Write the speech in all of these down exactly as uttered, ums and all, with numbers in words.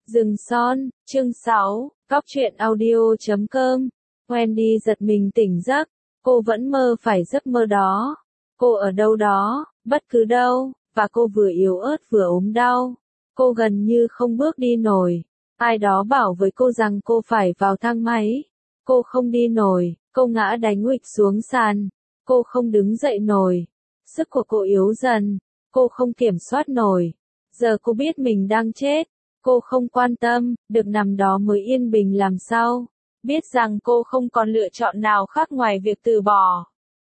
Rừng Son, chương sáu, Cóc truyện audio chấm com. Wendy giật mình tỉnh giấc, cô vẫn mơ phải giấc mơ đó. Cô ở đâu đó, bất cứ đâu, và cô vừa yếu ớt vừa ốm đau. Cô gần như không bước đi nổi. Ai đó bảo với cô rằng cô phải vào thang máy. Cô không đi nổi, cô ngã đánh huỵch xuống sàn. Cô không đứng dậy nổi. Sức của cô yếu dần, cô không kiểm soát nổi. Giờ cô biết mình đang chết. Cô không quan tâm, được nằm đó mới yên bình làm sao. Biết rằng cô không còn lựa chọn nào khác ngoài việc từ bỏ.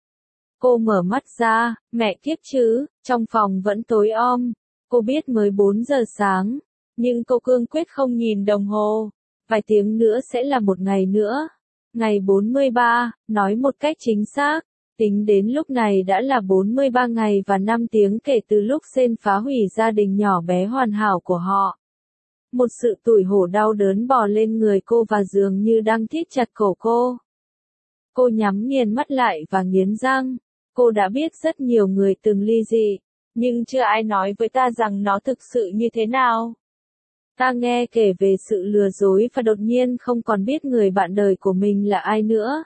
Cô mở mắt ra, mẹ kiếp chứ, trong phòng vẫn tối om. Cô biết mới bốn giờ sáng, nhưng cô cương quyết không nhìn đồng hồ. Vài tiếng nữa sẽ là một ngày nữa. Ngày bốn mươi ba, nói một cách chính xác. Tính đến lúc này đã là bốn mươi ba ngày và năm tiếng kể từ lúc Sen phá hủy gia đình nhỏ bé hoàn hảo của họ. Một sự tủi hổ đau đớn bò lên người cô và dường như đang thít chặt cổ cô. Cô nhắm nghiền mắt lại và nghiến răng. Cô đã biết rất nhiều người từng ly dị, nhưng chưa ai nói với ta rằng nó thực sự như thế nào. Ta nghe kể về sự lừa dối và đột nhiên không còn biết người bạn đời của mình là ai nữa.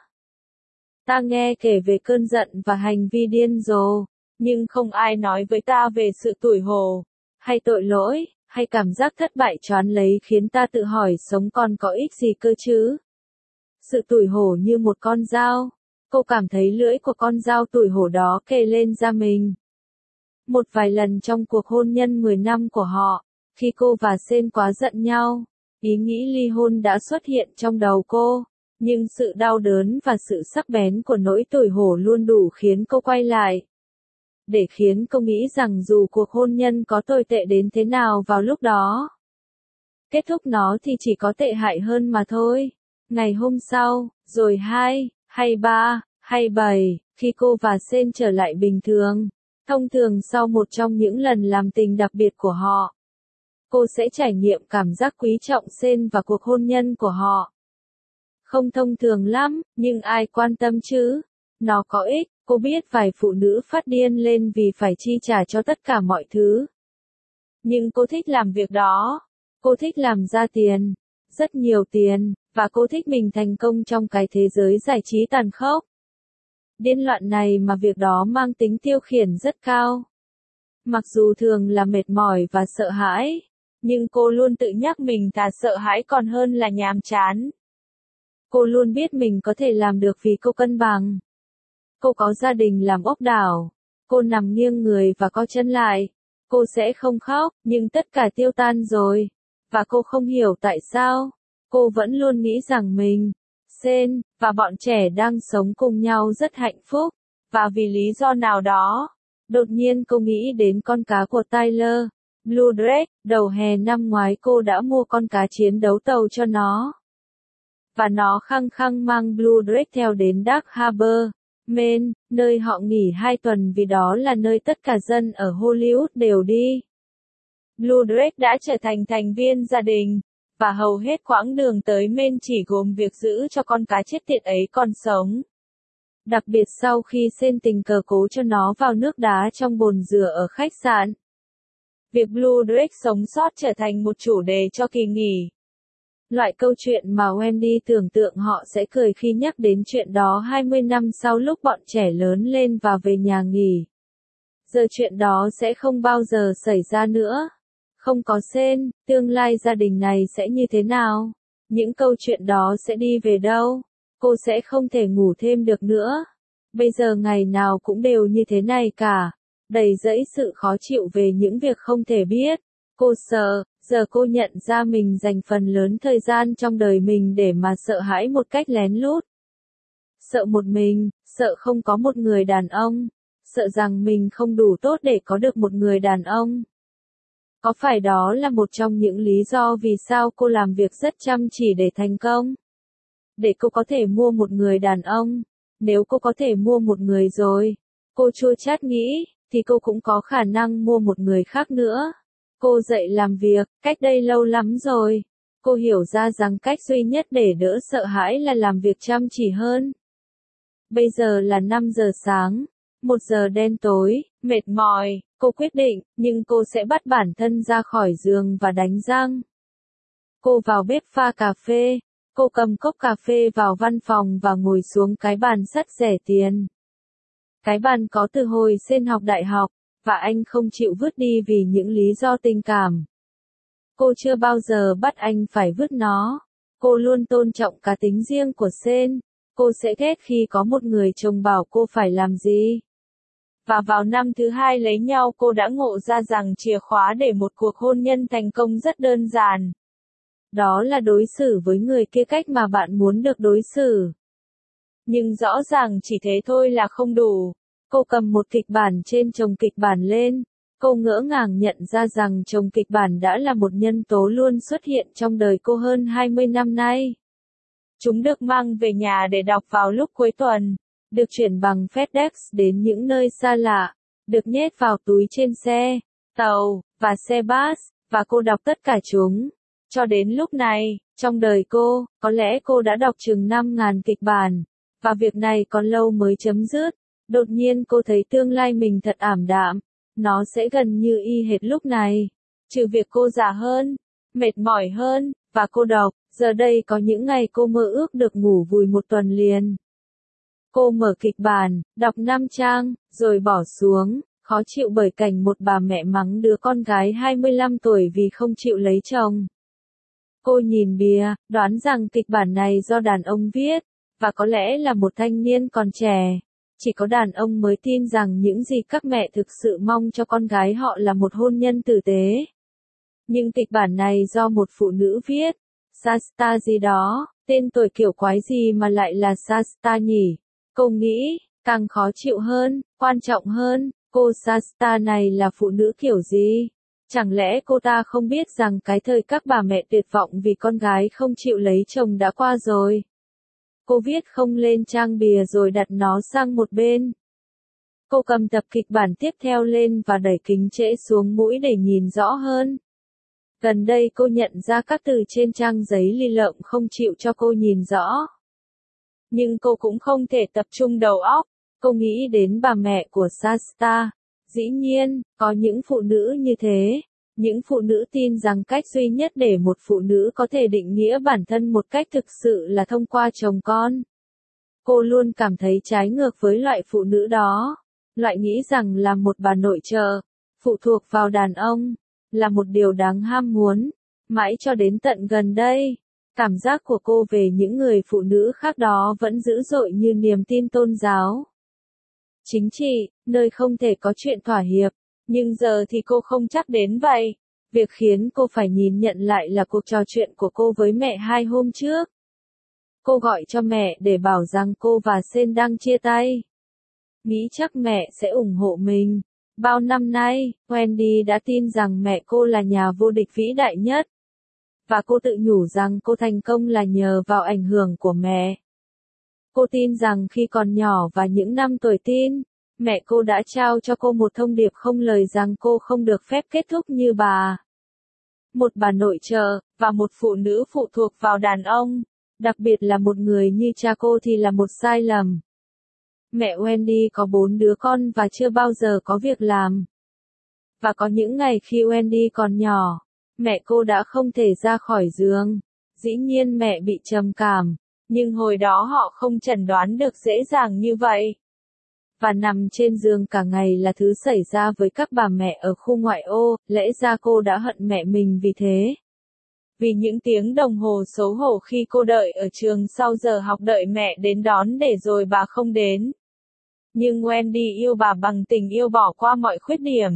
Ta nghe kể về cơn giận và hành vi điên rồ, nhưng không ai nói với ta về sự tủi hổ, hay tội lỗi, hay cảm giác thất bại choán lấy khiến ta tự hỏi sống còn có ích gì cơ chứ. Sự tủi hổ như một con dao. Cô cảm thấy lưỡi của con dao tủi hổ đó kề lên da mình. Một vài lần trong cuộc hôn nhân mười năm của họ, khi cô và Sen quá giận nhau, ý nghĩ ly hôn đã xuất hiện trong đầu cô, nhưng sự đau đớn và sự sắc bén của nỗi tủi hổ luôn đủ khiến cô quay lại. Để khiến cô nghĩ rằng dù cuộc hôn nhân có tồi tệ đến thế nào vào lúc đó, kết thúc nó thì chỉ có tệ hại hơn mà thôi. Ngày hôm sau, rồi hai, hay ba, hay bảy, khi cô và Sen trở lại bình thường, thông thường sau một trong những lần làm tình đặc biệt của họ, cô sẽ trải nghiệm cảm giác quý trọng Sen và cuộc hôn nhân của họ. Không thông thường lắm, nhưng ai quan tâm chứ? Nó có ích. Cô biết vài phụ nữ phát điên lên vì phải chi trả cho tất cả mọi thứ. Nhưng cô thích làm việc đó. Cô thích làm ra tiền. Rất nhiều tiền. Và cô thích mình thành công trong cái thế giới giải trí tàn khốc. Điên loạn này mà việc đó mang tính tiêu khiển rất cao. Mặc dù thường là mệt mỏi và sợ hãi, nhưng cô luôn tự nhắc mình thà sợ hãi còn hơn là nhàm chán. Cô luôn biết mình có thể làm được vì cô cân bằng. Cô có gia đình làm ốc đảo. Cô nằm nghiêng người và co chân lại. Cô sẽ không khóc, nhưng tất cả tiêu tan rồi. Và cô không hiểu tại sao. Cô vẫn luôn nghĩ rằng mình, Sen, và bọn trẻ đang sống cùng nhau rất hạnh phúc. Và vì lý do nào đó, đột nhiên cô nghĩ đến con cá của Tyler, Blue Drake. Đầu hè năm ngoái cô đã mua con cá chiến đấu tàu cho nó. Và nó khăng khăng mang Blue Drake theo đến Dark Harbor, Maine, nơi họ nghỉ hai tuần vì đó là nơi tất cả dân ở Hollywood đều đi. Blue Drake đã trở thành thành viên gia đình, và hầu hết quãng đường tới Maine chỉ gồm việc giữ cho con cá chết tiệt ấy còn sống. Đặc biệt sau khi Sen tình cờ cố cho nó vào nước đá trong bồn rửa ở khách sạn. Việc Blue Drake sống sót trở thành một chủ đề cho kỳ nghỉ. Loại câu chuyện mà Wendy tưởng tượng họ sẽ cười khi nhắc đến chuyện đó hai mươi năm sau lúc bọn trẻ lớn lên và về nhà nghỉ. Giờ chuyện đó sẽ không bao giờ xảy ra nữa. Không có Sen, tương lai gia đình này sẽ như thế nào? Những câu chuyện đó sẽ đi về đâu? Cô sẽ không thể ngủ thêm được nữa. Bây giờ ngày nào cũng đều như thế này cả. Đầy dẫy sự khó chịu về những việc không thể biết. Cô sợ. Giờ cô nhận ra mình dành phần lớn thời gian trong đời mình để mà sợ hãi một cách lén lút. Sợ một mình, sợ không có một người đàn ông, sợ rằng mình không đủ tốt để có được một người đàn ông. Có phải đó là một trong những lý do vì sao cô làm việc rất chăm chỉ để thành công? Để cô có thể mua một người đàn ông. Nếu cô có thể mua một người rồi, cô chua chát nghĩ, thì cô cũng có khả năng mua một người khác nữa. Cô dậy làm việc, cách đây lâu lắm rồi. Cô hiểu ra rằng cách duy nhất để đỡ sợ hãi là làm việc chăm chỉ hơn. Bây giờ là năm giờ sáng, một giờ đen tối, mệt mỏi, cô quyết định, nhưng cô sẽ bắt bản thân ra khỏi giường và đánh răng. Cô vào bếp pha cà phê. Cô cầm cốc cà phê vào văn phòng và ngồi xuống cái bàn sắt rẻ tiền. Cái bàn có từ hồi Sen học đại học, và anh không chịu vứt đi vì những lý do tình cảm. Cô chưa bao giờ bắt anh phải vứt nó. Cô luôn tôn trọng cá tính riêng của Sen. Cô sẽ ghét khi có một người chồng bảo cô phải làm gì. Và vào năm thứ hai lấy nhau cô đã ngộ ra rằng chìa khóa để một cuộc hôn nhân thành công rất đơn giản. Đó là đối xử với người kia cách mà bạn muốn được đối xử. Nhưng rõ ràng chỉ thế thôi là không đủ. Cô cầm một kịch bản trên chồng kịch bản lên. Cô ngỡ ngàng nhận ra rằng chồng kịch bản đã là một nhân tố luôn xuất hiện trong đời cô hơn hai mươi năm nay. Chúng được mang về nhà để đọc vào lúc cuối tuần, được chuyển bằng FedEx đến những nơi xa lạ, được nhét vào túi trên xe, tàu, và xe bus, và cô đọc tất cả chúng. Cho đến lúc này, trong đời cô, có lẽ cô đã đọc chừng năm ngàn kịch bản, và việc này còn lâu mới chấm dứt. Đột nhiên cô thấy tương lai mình thật ảm đạm, nó sẽ gần như y hệt lúc này. Trừ việc cô già hơn, mệt mỏi hơn, và cô đọc, giờ đây có những ngày cô mơ ước được ngủ vùi một tuần liền. Cô mở kịch bản, đọc năm trang, rồi bỏ xuống, khó chịu bởi cảnh một bà mẹ mắng đứa con gái hai mươi lăm tuổi vì không chịu lấy chồng. Cô nhìn bìa, đoán rằng kịch bản này do đàn ông viết, và có lẽ là một thanh niên còn trẻ. Chỉ có đàn ông mới tin rằng những gì các mẹ thực sự mong cho con gái họ là một hôn nhân tử tế. Nhưng kịch bản này do một phụ nữ viết, Shasta gì đó, tên tuổi kiểu quái gì mà lại là Shasta nhỉ? Cô nghĩ, càng khó chịu hơn, quan trọng hơn, cô Shasta này là phụ nữ kiểu gì? Chẳng lẽ cô ta không biết rằng cái thời các bà mẹ tuyệt vọng vì con gái không chịu lấy chồng đã qua rồi? Cô viết không lên trang bìa rồi đặt nó sang một bên. Cô cầm tập kịch bản tiếp theo lên và đẩy kính trễ xuống mũi để nhìn rõ hơn. Gần đây cô nhận ra các từ trên trang giấy li lợm không chịu cho cô nhìn rõ. Nhưng cô cũng không thể tập trung đầu óc. Cô nghĩ đến bà mẹ của Shasta. Dĩ nhiên, có những phụ nữ như thế. Những phụ nữ tin rằng cách duy nhất để một phụ nữ có thể định nghĩa bản thân một cách thực sự là thông qua chồng con. Cô luôn cảm thấy trái ngược với loại phụ nữ đó. Loại nghĩ rằng là một bà nội trợ, phụ thuộc vào đàn ông, là một điều đáng ham muốn. Mãi cho đến tận gần đây, cảm giác của cô về những người phụ nữ khác đó vẫn dữ dội như niềm tin tôn giáo. Chính trị, nơi không thể có chuyện thỏa hiệp. Nhưng giờ thì cô không chắc đến vậy. Việc khiến cô phải nhìn nhận lại là cuộc trò chuyện của cô với mẹ hai hôm trước. Cô gọi cho mẹ để bảo rằng cô và Sen đang chia tay. Nghĩ chắc mẹ sẽ ủng hộ mình. Bao năm nay, Wendy đã tin rằng mẹ cô là nhà vô địch vĩ đại nhất. Và cô tự nhủ rằng cô thành công là nhờ vào ảnh hưởng của mẹ. Cô tin rằng khi còn nhỏ và những năm tuổi teen, mẹ cô đã trao cho cô một thông điệp không lời rằng cô không được phép kết thúc như bà. Một bà nội trợ, và một phụ nữ phụ thuộc vào đàn ông, đặc biệt là một người như cha cô thì là một sai lầm. Mẹ Wendy có bốn đứa con và chưa bao giờ có việc làm. Và có những ngày khi Wendy còn nhỏ, mẹ cô đã không thể ra khỏi giường. Dĩ nhiên mẹ bị trầm cảm, nhưng hồi đó họ không chẩn đoán được dễ dàng như vậy. Và nằm trên giường cả ngày là thứ xảy ra với các bà mẹ ở khu ngoại ô, lẽ ra cô đã hận mẹ mình vì thế. Vì những tiếng đồng hồ xấu hổ khi cô đợi ở trường sau giờ học đợi mẹ đến đón để rồi bà không đến. Nhưng Wendy yêu bà bằng tình yêu bỏ qua mọi khuyết điểm.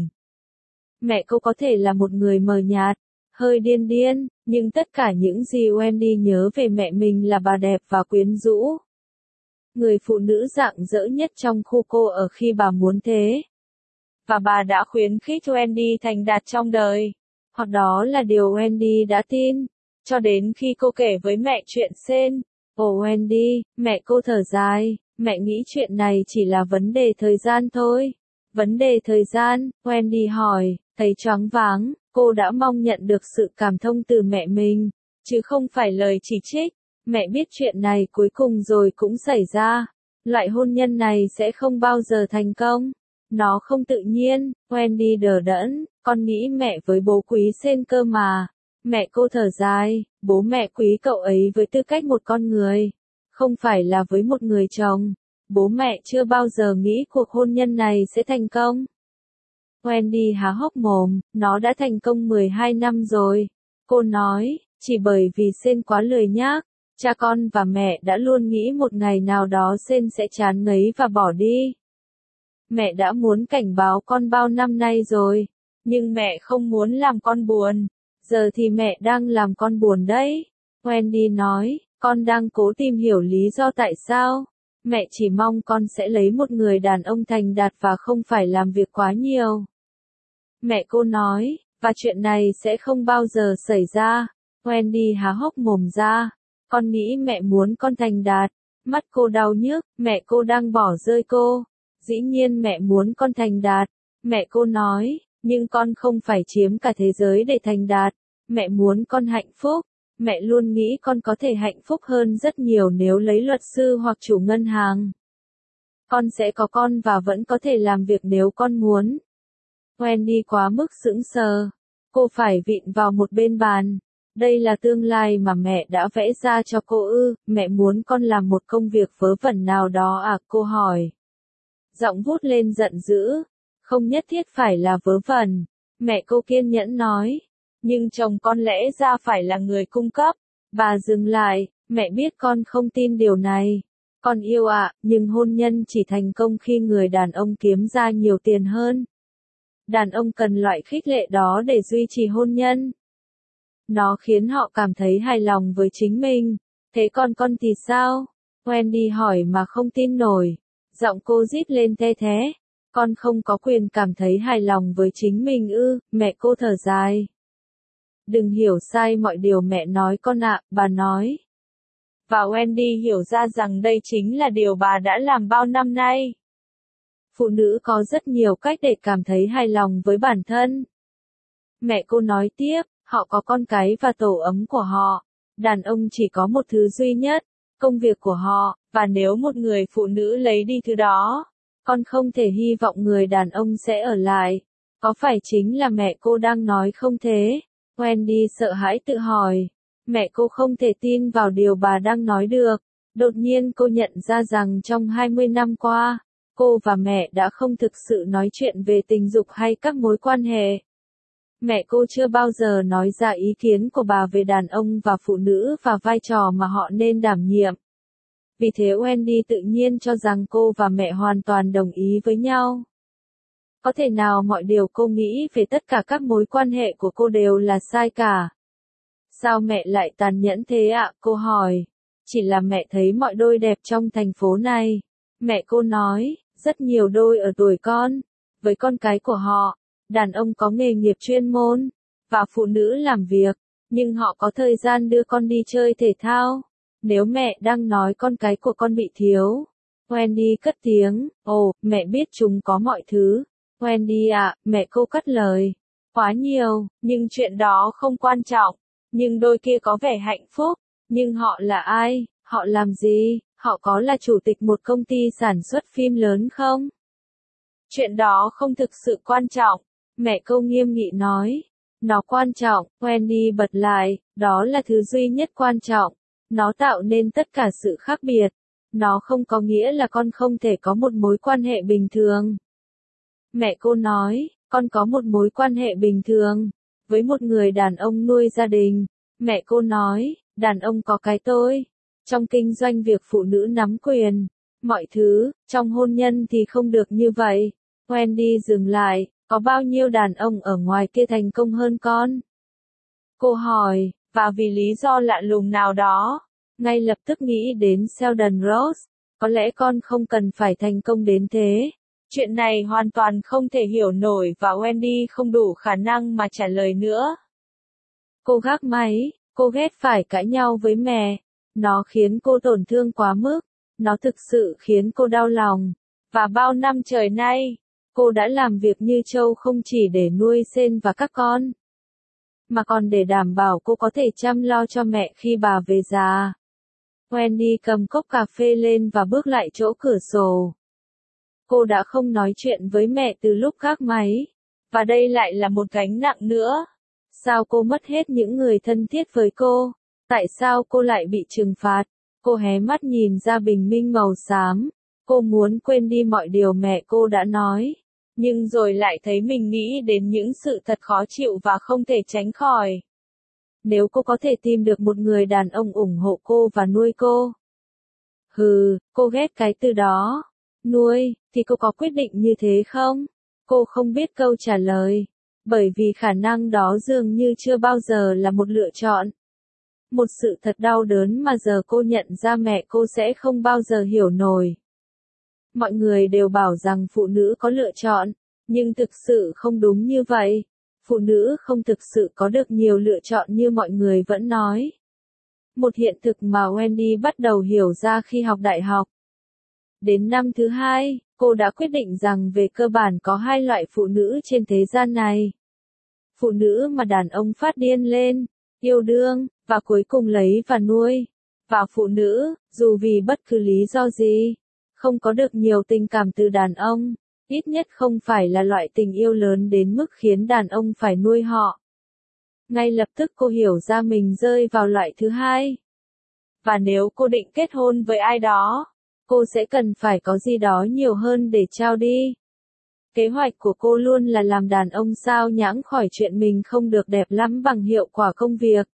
Mẹ cô có thể là một người mờ nhạt, hơi điên điên, nhưng tất cả những gì Wendy nhớ về mẹ mình là bà đẹp và quyến rũ. Người phụ nữ rạng rỡ nhất trong khu cô ở khi bà muốn thế. Và bà đã khuyến khích Wendy thành đạt trong đời. Hoặc đó là điều Wendy đã tin. Cho đến khi cô kể với mẹ chuyện Sen. Ồ Wendy, mẹ cô thở dài, mẹ nghĩ chuyện này chỉ là vấn đề thời gian thôi. Vấn đề thời gian, Wendy hỏi, thấy choáng váng, cô đã mong nhận được sự cảm thông từ mẹ mình, chứ không phải lời chỉ trích. Mẹ biết chuyện này cuối cùng rồi cũng xảy ra. Loại hôn nhân này sẽ không bao giờ thành công. Nó không tự nhiên. Wendy đờ đẫn, con nghĩ mẹ với bố quý Sen cơ mà. Mẹ cô thở dài, bố mẹ quý cậu ấy với tư cách một con người, không phải là với một người chồng. Bố mẹ chưa bao giờ nghĩ cuộc hôn nhân này sẽ thành công. Wendy há hốc mồm, nó đã thành công mười hai năm rồi. Cô nói, chỉ bởi vì Sen quá lười nhác, cha con và mẹ đã luôn nghĩ một ngày nào đó Sen sẽ chán ngấy và bỏ đi. Mẹ đã muốn cảnh báo con bao năm nay rồi, nhưng mẹ không muốn làm con buồn. Giờ thì mẹ đang làm con buồn đấy. Wendy nói, con đang cố tìm hiểu lý do tại sao. Mẹ chỉ mong con sẽ lấy một người đàn ông thành đạt và không phải làm việc quá nhiều. Mẹ cô nói, và chuyện này sẽ không bao giờ xảy ra. Wendy há hốc mồm ra. Con nghĩ mẹ muốn con thành đạt. Mắt cô đau nhức, mẹ cô đang bỏ rơi cô. Dĩ nhiên mẹ muốn con thành đạt. Mẹ cô nói, nhưng con không phải chiếm cả thế giới để thành đạt. Mẹ muốn con hạnh phúc. Mẹ luôn nghĩ con có thể hạnh phúc hơn rất nhiều nếu lấy luật sư hoặc chủ ngân hàng. Con sẽ có con và vẫn có thể làm việc nếu con muốn. Wendy quá mức sững sờ. Cô phải vịn vào một bên bàn. Đây là tương lai mà mẹ đã vẽ ra cho cô ư, mẹ muốn con làm một công việc vớ vẩn nào đó à, cô hỏi. Giọng vút lên giận dữ. Không nhất thiết phải là vớ vẩn. Mẹ cô kiên nhẫn nói. Nhưng chồng con lẽ ra phải là người cung cấp. Bà dừng lại, mẹ biết con không tin điều này. Con yêu ạ, à, nhưng hôn nhân chỉ thành công khi người đàn ông kiếm ra nhiều tiền hơn. Đàn ông cần loại khích lệ đó để duy trì hôn nhân. Nó khiến họ cảm thấy hài lòng với chính mình. Thế còn con thì sao? Wendy hỏi mà không tin nổi. Giọng cô rít lên the thé. Con không có quyền cảm thấy hài lòng với chính mình ư, mẹ cô thở dài. Đừng hiểu sai mọi điều mẹ nói con ạ, bà nói. Và Wendy hiểu ra rằng đây chính là điều bà đã làm bao năm nay. Phụ nữ có rất nhiều cách để cảm thấy hài lòng với bản thân. Mẹ cô nói tiếp, họ có con cái và tổ ấm của họ. Đàn ông chỉ có một thứ duy nhất, công việc của họ, và nếu một người phụ nữ lấy đi thứ đó, con không thể hy vọng người đàn ông sẽ ở lại. Có phải chính là mẹ cô đang nói không thế? Wendy sợ hãi tự hỏi. Mẹ cô không thể tin vào điều bà đang nói được. Đột nhiên cô nhận ra rằng trong hai mươi năm qua, cô và mẹ đã không thực sự nói chuyện về tình dục hay các mối quan hệ. Mẹ cô chưa bao giờ nói ra ý kiến của bà về đàn ông và phụ nữ và vai trò mà họ nên đảm nhiệm. Vì thế Wendy tự nhiên cho rằng cô và mẹ hoàn toàn đồng ý với nhau. Có thể nào mọi điều cô nghĩ về tất cả các mối quan hệ của cô đều là sai cả? Sao mẹ lại tàn nhẫn thế ạ? Cô hỏi. Chỉ là mẹ thấy mọi đôi đẹp trong thành phố này. Mẹ cô nói, rất nhiều đôi ở tuổi con, với con cái của họ, đàn ông có nghề nghiệp chuyên môn, và phụ nữ làm việc, nhưng họ có thời gian đưa con đi chơi thể thao. Nếu mẹ đang nói con cái của con bị thiếu. Wendy cất tiếng, ồ, mẹ biết chúng có mọi thứ. Wendy ạ, à, mẹ cô cắt lời. Quá nhiều, nhưng chuyện đó không quan trọng. Nhưng đôi kia có vẻ hạnh phúc. Nhưng họ là ai? Họ làm gì? Họ có là chủ tịch một công ty sản xuất phim lớn không? Chuyện đó không thực sự quan trọng. Mẹ cô nghiêm nghị nói. Nó quan trọng, Wendy bật lại, đó là thứ duy nhất quan trọng. Nó tạo nên tất cả sự khác biệt. Nó không có nghĩa là con không thể có một mối quan hệ bình thường. Mẹ cô nói, con có một mối quan hệ bình thường, với một người đàn ông nuôi gia đình. Mẹ cô nói, đàn ông có cái tôi. Trong kinh doanh việc phụ nữ nắm quyền. Mọi thứ, trong hôn nhân thì không được như vậy. Wendy dừng lại, có bao nhiêu đàn ông ở ngoài kia thành công hơn con? Cô hỏi, và vì lý do lạ lùng nào đó, ngay lập tức nghĩ đến Sheldon Rose. Có lẽ con không cần phải thành công đến thế. Chuyện này hoàn toàn không thể hiểu nổi và Wendy không đủ khả năng mà trả lời nữa. Cô gác máy, cô ghét phải cãi nhau với mẹ. Nó khiến cô tổn thương quá mức. Nó thực sự khiến cô đau lòng. Và bao năm trời nay, cô đã làm việc như trâu không chỉ để nuôi Sen và các con, mà còn để đảm bảo cô có thể chăm lo cho mẹ khi bà về già. Wendy cầm cốc cà phê lên và bước lại chỗ cửa sổ. Cô đã không nói chuyện với mẹ từ lúc gác máy. Và đây lại là một gánh nặng nữa. Sao cô mất hết những người thân thiết với cô? Tại sao cô lại bị trừng phạt? Cô hé mắt nhìn ra bình minh màu xám. Cô muốn quên đi mọi điều mẹ cô đã nói. Nhưng rồi lại thấy mình nghĩ đến những sự thật khó chịu và không thể tránh khỏi. Nếu cô có thể tìm được một người đàn ông ủng hộ cô và nuôi cô. Hừ, cô ghét cái từ đó. Nuôi, thì cô có quyết định như thế không? Cô không biết câu trả lời. Bởi vì khả năng đó dường như chưa bao giờ là một lựa chọn. Một sự thật đau đớn mà giờ cô nhận ra mẹ cô sẽ không bao giờ hiểu nổi. Mọi người đều bảo rằng phụ nữ có lựa chọn, nhưng thực sự không đúng như vậy. Phụ nữ không thực sự có được nhiều lựa chọn như mọi người vẫn nói. Một hiện thực mà Wendy bắt đầu hiểu ra khi học đại học. Đến năm thứ hai, cô đã quyết định rằng về cơ bản có hai loại phụ nữ trên thế gian này. Phụ nữ mà đàn ông phát điên lên, yêu đương, và cuối cùng lấy và nuôi. Và phụ nữ, dù vì bất cứ lý do gì, không có được nhiều tình cảm từ đàn ông, ít nhất không phải là loại tình yêu lớn đến mức khiến đàn ông phải nuôi họ. Ngay lập tức cô hiểu ra mình rơi vào loại thứ hai. Và nếu cô định kết hôn với ai đó, cô sẽ cần phải có gì đó nhiều hơn để trao đi. Kế hoạch của cô luôn là làm đàn ông sao nhãng khỏi chuyện mình không được đẹp lắm bằng hiệu quả công việc.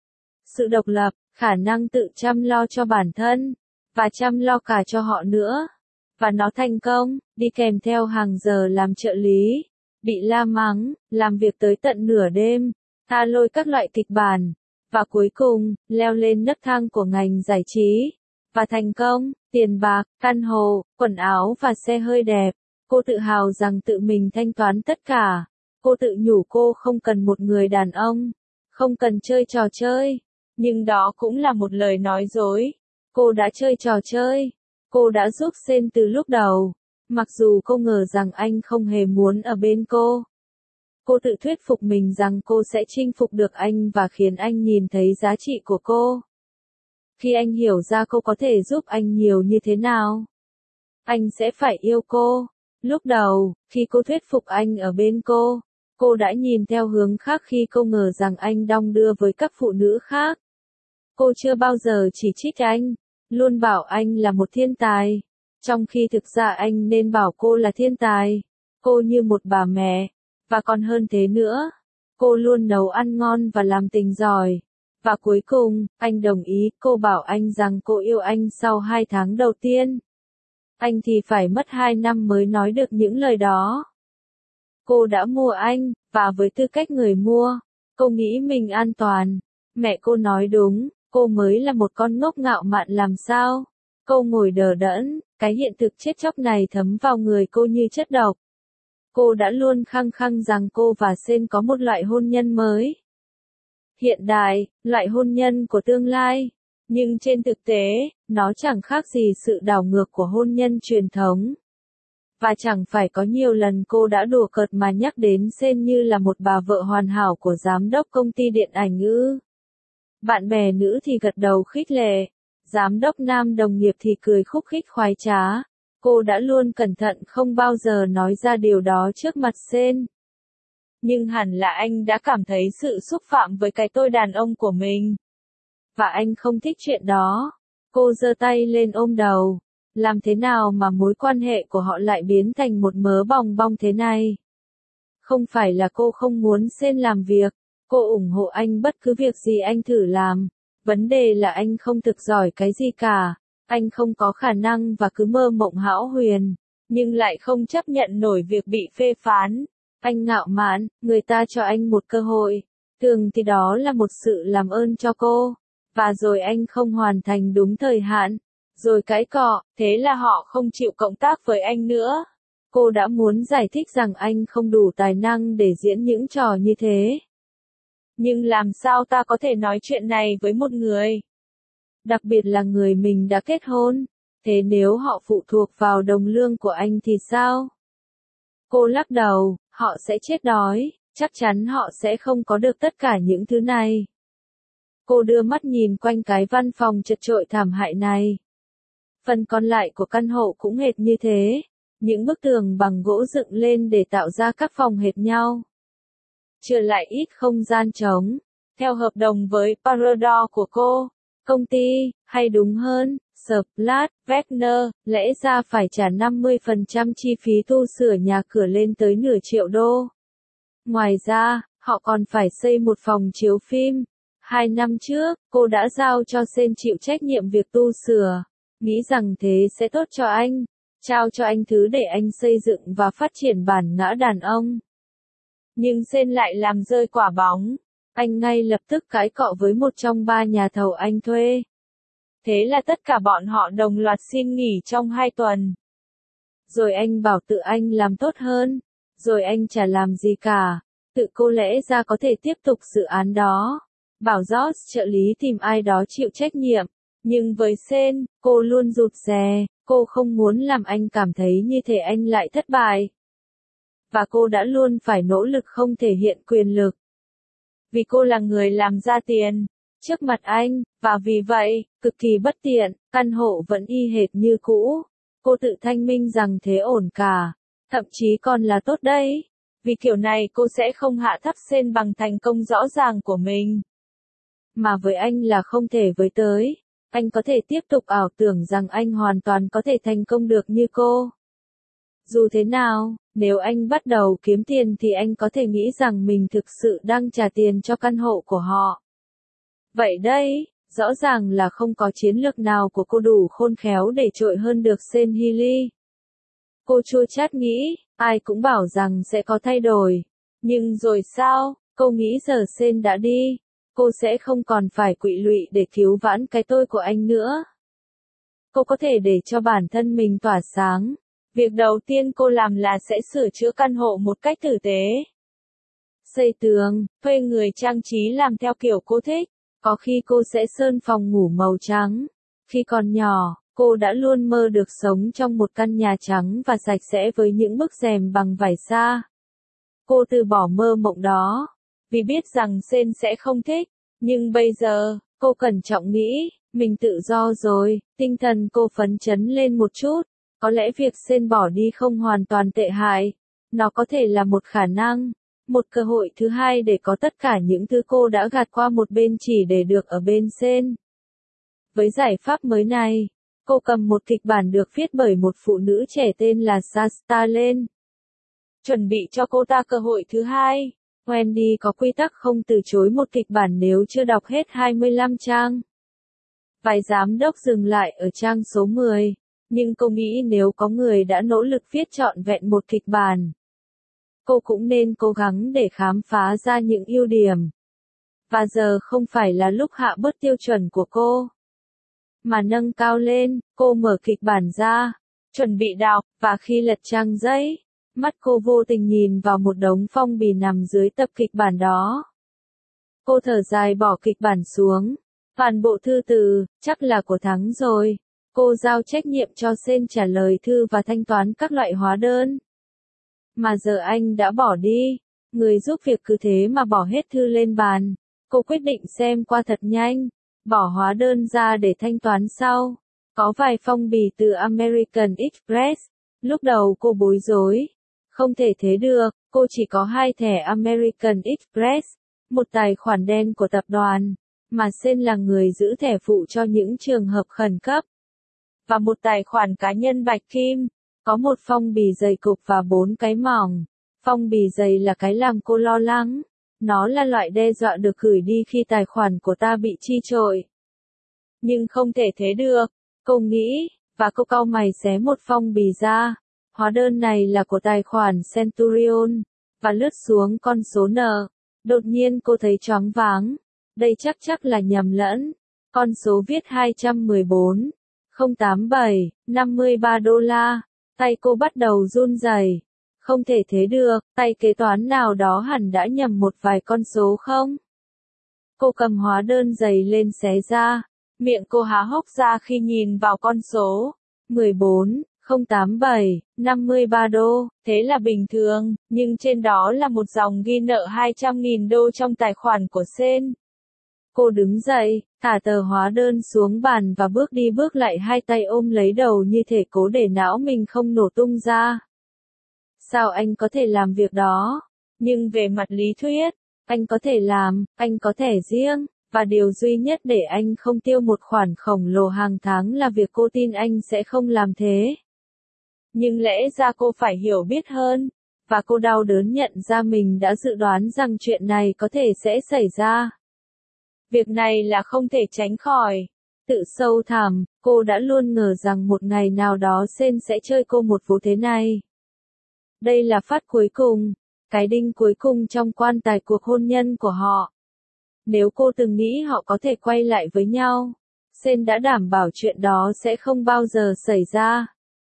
Sự độc lập, khả năng tự chăm lo cho bản thân, và chăm lo cả cho họ nữa. Và nó thành công, đi kèm theo hàng giờ làm trợ lý, bị la mắng, làm việc tới tận nửa đêm, tha lôi các loại kịch bản, và cuối cùng, leo lên nấc thang của ngành giải trí. Và thành công, tiền bạc, căn hộ, quần áo và xe hơi đẹp. Cô tự hào rằng tự mình thanh toán tất cả. Cô tự nhủ cô không cần một người đàn ông, không cần chơi trò chơi. Nhưng đó cũng là một lời nói dối. Cô đã chơi trò chơi. Cô đã giúp Sen từ lúc đầu. Mặc dù cô ngờ rằng anh không hề muốn ở bên cô. Cô tự thuyết phục mình rằng cô sẽ chinh phục được anh và khiến anh nhìn thấy giá trị của cô. Khi anh hiểu ra cô có thể giúp anh nhiều như thế nào, anh sẽ phải yêu cô. Lúc đầu, khi cô thuyết phục anh ở bên cô, cô đã nhìn theo hướng khác khi cô ngờ rằng anh đong đưa với các phụ nữ khác. Cô chưa bao giờ chỉ trích anh, luôn bảo anh là một thiên tài, trong khi thực ra anh nên bảo cô là thiên tài. Cô như một bà mẹ, và còn hơn thế nữa, cô luôn nấu ăn ngon và làm tình giỏi. Và cuối cùng, anh đồng ý, cô bảo anh rằng cô yêu anh sau hai tháng đầu tiên. Anh thì phải mất hai năm mới nói được những lời đó. Cô đã mua anh, và với tư cách người mua, cô nghĩ mình an toàn. Mẹ cô nói đúng, cô mới là một con ngốc ngạo mạn làm sao. Cô ngồi đờ đẫn, cái hiện thực chết chóc này thấm vào người cô như chất độc. Cô đã luôn khăng khăng rằng cô và Sen có một loại hôn nhân mới. Hiện đại, loại hôn nhân của tương lai. Nhưng trên thực tế, nó chẳng khác gì sự đảo ngược của hôn nhân truyền thống. Và chẳng phải có nhiều lần cô đã đùa cợt mà nhắc đến Sen như là một bà vợ hoàn hảo của giám đốc công ty điện ảnh ư. Bạn bè nữ thì gật đầu khích lệ, giám đốc nam đồng nghiệp thì cười khúc khích khoái trá. Cô đã luôn cẩn thận không bao giờ nói ra điều đó trước mặt Sen. Nhưng hẳn là anh đã cảm thấy sự xúc phạm với cái tôi đàn ông của mình. Và anh không thích chuyện đó. Cô giơ tay lên ôm đầu. Làm thế nào mà mối quan hệ của họ lại biến thành một mớ bòng bong thế này? Không phải là cô không muốn Sen làm việc. Cô ủng hộ anh bất cứ việc gì anh thử làm. Vấn đề là anh không thực giỏi cái gì cả. Anh không có khả năng và cứ mơ mộng hão huyền. Nhưng lại không chấp nhận nổi việc bị phê phán. Anh ngạo mạn, người ta cho anh một cơ hội. Thường thì đó là một sự làm ơn cho cô. Và rồi anh không hoàn thành đúng thời hạn. Rồi cãi cọ, thế là họ không chịu cộng tác với anh nữa. Cô đã muốn giải thích rằng anh không đủ tài năng để diễn những trò như thế. Nhưng làm sao ta có thể nói chuyện này với một người? Đặc biệt là người mình đã kết hôn. Thế nếu họ phụ thuộc vào đồng lương của anh thì sao? Cô lắc đầu, họ sẽ chết đói, chắc chắn họ sẽ không có được tất cả những thứ này. Cô đưa mắt nhìn quanh cái văn phòng chật chội thảm hại này. Phần còn lại của căn hộ cũng hệt như thế, những bức tường bằng gỗ dựng lên để tạo ra các phòng hệt nhau. chưa lại ít không gian trống. Theo hợp đồng với Parador của cô, công ty, hay đúng hơn, Splat, Wagner, lẽ ra phải trả năm mươi phần trăm chi phí tu sửa nhà cửa lên tới nửa triệu đô. Ngoài ra, họ còn phải xây một phòng chiếu phim. Hai năm trước, cô đã giao cho Sen chịu trách nhiệm việc tu sửa, nghĩ rằng thế sẽ tốt cho anh, trao cho anh thứ để anh xây dựng và phát triển bản ngã đàn ông. Nhưng Sen lại làm rơi quả bóng. Anh ngay lập tức cãi cọ với một trong ba nhà thầu anh thuê. Thế là tất cả bọn họ đồng loạt xin nghỉ trong hai tuần. Rồi anh bảo tự anh làm tốt hơn. Rồi anh chả làm gì cả. Tự cô lẽ ra có thể tiếp tục dự án đó. Bảo George trợ lý tìm ai đó chịu trách nhiệm. Nhưng với Sen, cô luôn rụt rè. Cô không muốn làm anh cảm thấy như thể anh lại thất bại. Và cô đã luôn phải nỗ lực không thể hiện quyền lực. Vì cô là người làm ra tiền trước mặt anh, và vì vậy, cực kỳ bất tiện, căn hộ vẫn y hệt như cũ. Cô tự thanh minh rằng thế ổn cả, thậm chí còn là tốt đấy. Vì kiểu này cô sẽ không hạ thấp Sen bằng thành công rõ ràng của mình. Mà với anh là không thể với tới. Anh có thể tiếp tục ảo tưởng rằng anh hoàn toàn có thể thành công được như cô. Dù thế nào, nếu anh bắt đầu kiếm tiền thì anh có thể nghĩ rằng mình thực sự đang trả tiền cho căn hộ của họ. Vậy đây, rõ ràng là không có chiến lược nào của cô đủ khôn khéo để trội hơn được Sen Healy. Cô chua chát nghĩ, ai cũng bảo rằng sẽ có thay đổi. Nhưng rồi sao, cô nghĩ giờ Sen đã đi, cô sẽ không còn phải quỵ lụy để cứu vãn cái tôi của anh nữa. Cô có thể để cho bản thân mình tỏa sáng. Việc đầu tiên cô làm là sẽ sửa chữa căn hộ một cách tử tế. Xây tường, thuê người trang trí làm theo kiểu cô thích. Có khi cô sẽ sơn phòng ngủ màu trắng. Khi còn nhỏ, cô đã luôn mơ được sống trong một căn nhà trắng và sạch sẽ với những bức rèm bằng vải sa. Cô từ bỏ mơ mộng đó, vì biết rằng Sen sẽ không thích. Nhưng bây giờ, cô cẩn trọng nghĩ, mình tự do rồi, tinh thần cô phấn chấn lên một chút. Có lẽ việc Sen bỏ đi không hoàn toàn tệ hại. Nó có thể là một khả năng, một cơ hội thứ hai để có tất cả những thứ cô đã gạt qua một bên chỉ để được ở bên Sen. Với giải pháp mới này, cô cầm một kịch bản được viết bởi một phụ nữ trẻ tên là Shasta lên. Chuẩn bị cho cô ta cơ hội thứ hai. Wendy có quy tắc không từ chối một kịch bản nếu chưa đọc hết hai mươi lăm trang. Vài giám đốc dừng lại ở trang số mười. Nhưng cô nghĩ nếu có người đã nỗ lực viết trọn vẹn một kịch bản, cô cũng nên cố gắng để khám phá ra những ưu điểm. Và giờ không phải là lúc hạ bớt tiêu chuẩn của cô, mà nâng cao lên. Cô mở kịch bản ra, chuẩn bị đọc, và khi lật trang giấy, mắt cô vô tình nhìn vào một đống phong bì nằm dưới tập kịch bản đó. Cô thở dài bỏ kịch bản xuống. Toàn bộ thư từ, chắc là của Thắng rồi. Cô giao trách nhiệm cho Sen trả lời thư và thanh toán các loại hóa đơn. Mà giờ anh đã bỏ đi, người giúp việc cứ thế mà bỏ hết thư lên bàn. Cô quyết định xem qua thật nhanh, bỏ hóa đơn ra để thanh toán sau. Có vài phong bì từ American Express. Lúc đầu cô bối rối. Không thể thế được, cô chỉ có hai thẻ American Express, một tài khoản đen của tập đoàn, mà Sen là người giữ thẻ phụ cho những trường hợp khẩn cấp. Và một tài khoản cá nhân bạch kim, có một phong bì dày cục và bốn cái mỏng. Phong bì dày là cái làm cô lo lắng. Nó là loại đe dọa được gửi đi khi tài khoản của ta bị chi trội. Nhưng không thể thế được, cô nghĩ, và cô cau mày xé một phong bì ra. Hóa đơn này là của tài khoản Centurion, và lướt xuống con số nợ. Đột nhiên cô thấy choáng váng. Đây chắc chắc là nhầm lẫn. Con số viết hai trăm mười bốn. không tám bảy, năm mươi ba đô la. Tay cô bắt đầu run rẩy. Không thể thế được, tay kế toán nào đó hẳn đã nhầm một vài con số không? Cô cầm hóa đơn dày lên xé ra. Miệng cô há hốc ra khi nhìn vào con số. mười bốn, không tám bảy, năm mươi ba đô, thế là bình thường, nhưng trên đó là một dòng ghi nợ hai trăm nghìn đô trong tài khoản của Sen. Cô đứng dậy, thả tờ hóa đơn xuống bàn và bước đi bước lại hai tay ôm lấy đầu như thể cố để não mình không nổ tung ra. Sao anh có thể làm việc đó? Nhưng về mặt lý thuyết, anh có thể làm, anh có thẻ riêng, và điều duy nhất để anh không tiêu một khoản khổng lồ hàng tháng là việc cô tin anh sẽ không làm thế. Nhưng lẽ ra cô phải hiểu biết hơn, và cô đau đớn nhận ra mình đã dự đoán rằng chuyện này có thể sẽ xảy ra. Việc này là không thể tránh khỏi. Tự sâu thẳm, cô đã luôn ngờ rằng một ngày nào đó Sen sẽ chơi cô một vố thế này. Đây là phát cuối cùng, cái đinh cuối cùng trong quan tài cuộc hôn nhân của họ. Nếu cô từng nghĩ họ có thể quay lại với nhau, Sen đã đảm bảo chuyện đó sẽ không bao giờ xảy ra.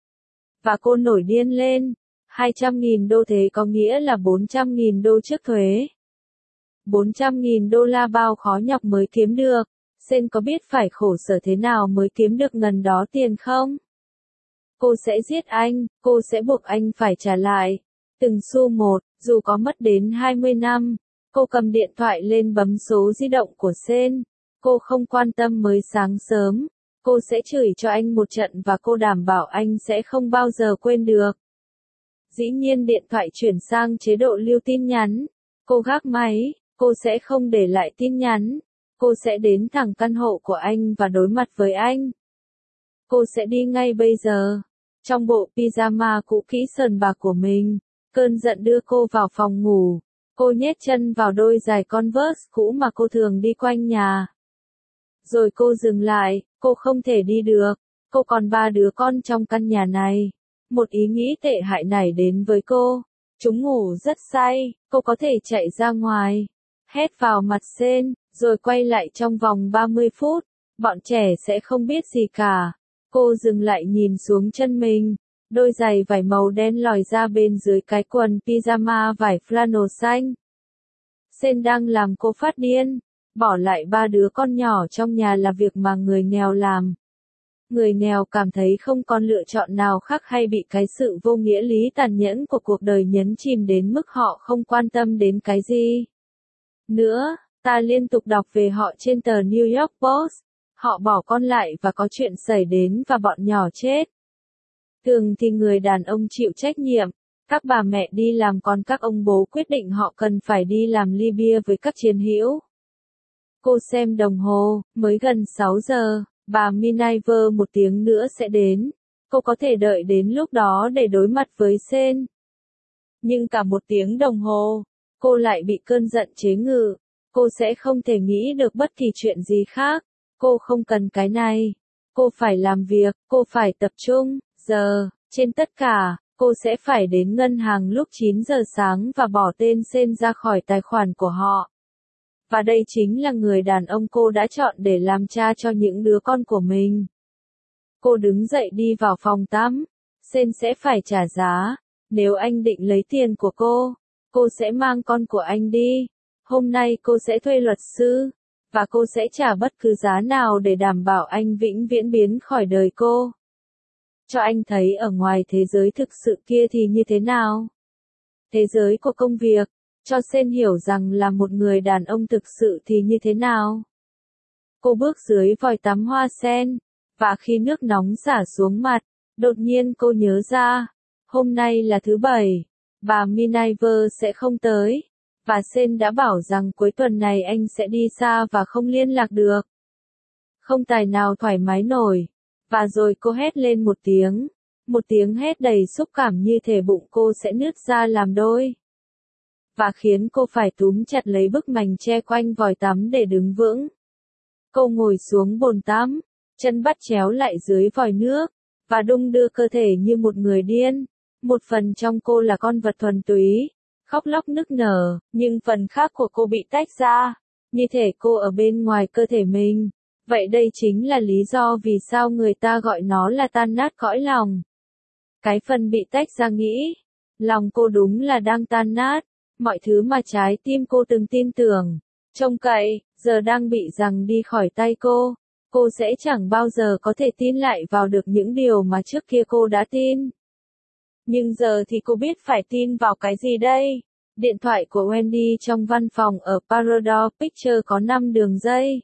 Và cô nổi điên lên. hai trăm nghìn đô thế có nghĩa là bốn trăm nghìn đô trước thuế. bốn trăm nghìn đô la bao khó nhọc mới kiếm được. Sen có biết phải khổ sở thế nào mới kiếm được ngần đó tiền không? Cô sẽ giết anh, cô sẽ buộc anh phải trả lại. Từng xu một, dù có mất đến hai mươi năm. Cô cầm điện thoại lên bấm số di động của Sen. Cô không quan tâm mới sáng sớm. Cô sẽ chửi cho anh một trận và cô đảm bảo anh sẽ không bao giờ quên được. Dĩ nhiên điện thoại chuyển sang chế độ lưu tin nhắn. Cô gác máy, cô sẽ không để lại tin nhắn. Cô sẽ đến thẳng căn hộ của anh và đối mặt với anh. Cô sẽ đi ngay bây giờ. Trong bộ pyjama cũ kỹ sờn bạc của mình, cơn giận đưa cô vào phòng ngủ. Cô nhét chân vào đôi giày Converse cũ mà cô thường đi quanh nhà. Rồi cô dừng lại, cô không thể đi được. Cô còn ba đứa con trong căn nhà này. Một ý nghĩ tệ hại nảy đến với cô. Chúng ngủ rất say, cô có thể chạy ra ngoài. Hét vào mặt Sen, rồi quay lại trong vòng ba mươi phút. Bọn trẻ sẽ không biết gì cả. Cô dừng lại nhìn xuống chân mình. Đôi giày vải màu đen lòi ra bên dưới cái quần pyjama vải flannel xanh. Sen đang làm cô phát điên. Bỏ lại ba đứa con nhỏ trong nhà là việc mà người nghèo làm. Người nghèo cảm thấy không còn lựa chọn nào khác hay bị cái sự vô nghĩa lý tàn nhẫn của cuộc đời nhấn chìm đến mức họ không quan tâm đến cái gì nữa. Ta liên tục đọc về họ trên tờ New York Post. Họ bỏ con lại và có chuyện xảy đến và bọn nhỏ chết. Thường thì người đàn ông chịu trách nhiệm. Các bà mẹ đi làm còn các ông bố quyết định họ cần phải đi làm ly bia với các chiến hữu. Cô xem đồng hồ, mới gần sáu giờ, bà Miniver một tiếng nữa sẽ đến. Cô có thể đợi đến lúc đó để đối mặt với Sen. Nhưng cả một tiếng đồng hồ, cô lại bị cơn giận chế ngự. Cô sẽ không thể nghĩ được bất kỳ chuyện gì khác. Cô không cần cái này. Cô phải làm việc, cô phải tập trung. Giờ, trên tất cả, cô sẽ phải đến ngân hàng lúc chín giờ sáng và bỏ tên Sen ra khỏi tài khoản của họ. Và đây chính là người đàn ông cô đã chọn để làm cha cho những đứa con của mình. Cô đứng dậy đi vào phòng tắm. Sen sẽ phải trả giá. Nếu anh định lấy tiền của cô, cô sẽ mang con của anh đi. Hôm nay cô sẽ thuê luật sư. Và cô sẽ trả bất cứ giá nào để đảm bảo anh vĩnh viễn biến khỏi đời cô. Cho anh thấy ở ngoài thế giới thực sự kia thì như thế nào. Thế giới của công việc. Cho Sen hiểu rằng là một người đàn ông thực sự thì như thế nào. Cô bước dưới vòi tắm hoa sen. Và khi nước nóng xả xuống mặt, đột nhiên cô nhớ ra. Hôm nay là thứ bảy. Bà Miniver sẽ không tới. Và Sen đã bảo rằng cuối tuần này anh sẽ đi xa và không liên lạc được. Không tài nào thoải mái nổi. Và rồi cô hét lên một tiếng. Một tiếng hét đầy xúc cảm như thể bụng cô sẽ nứt ra làm đôi. Và khiến cô phải túm chặt lấy bức mành che quanh vòi tắm để đứng vững. Cô ngồi xuống bồn tắm, chân bắt chéo lại dưới vòi nước, và đung đưa cơ thể như một người điên. Một phần trong cô là con vật thuần túy, khóc lóc nức nở, nhưng phần khác của cô bị tách ra, như thể cô ở bên ngoài cơ thể mình. Vậy đây chính là lý do vì sao người ta gọi nó là tan nát cõi lòng. Cái phần bị tách ra nghĩ, lòng cô đúng là đang tan nát. Mọi thứ mà trái tim cô từng tin tưởng, trông cậy, giờ đang bị giằng đi khỏi tay cô. Cô sẽ chẳng bao giờ có thể tin lại vào được những điều mà trước kia cô đã tin. Nhưng giờ thì cô biết phải tin vào cái gì đây? Điện thoại của Wendy trong văn phòng ở Paradise Pictures có năm đường dây.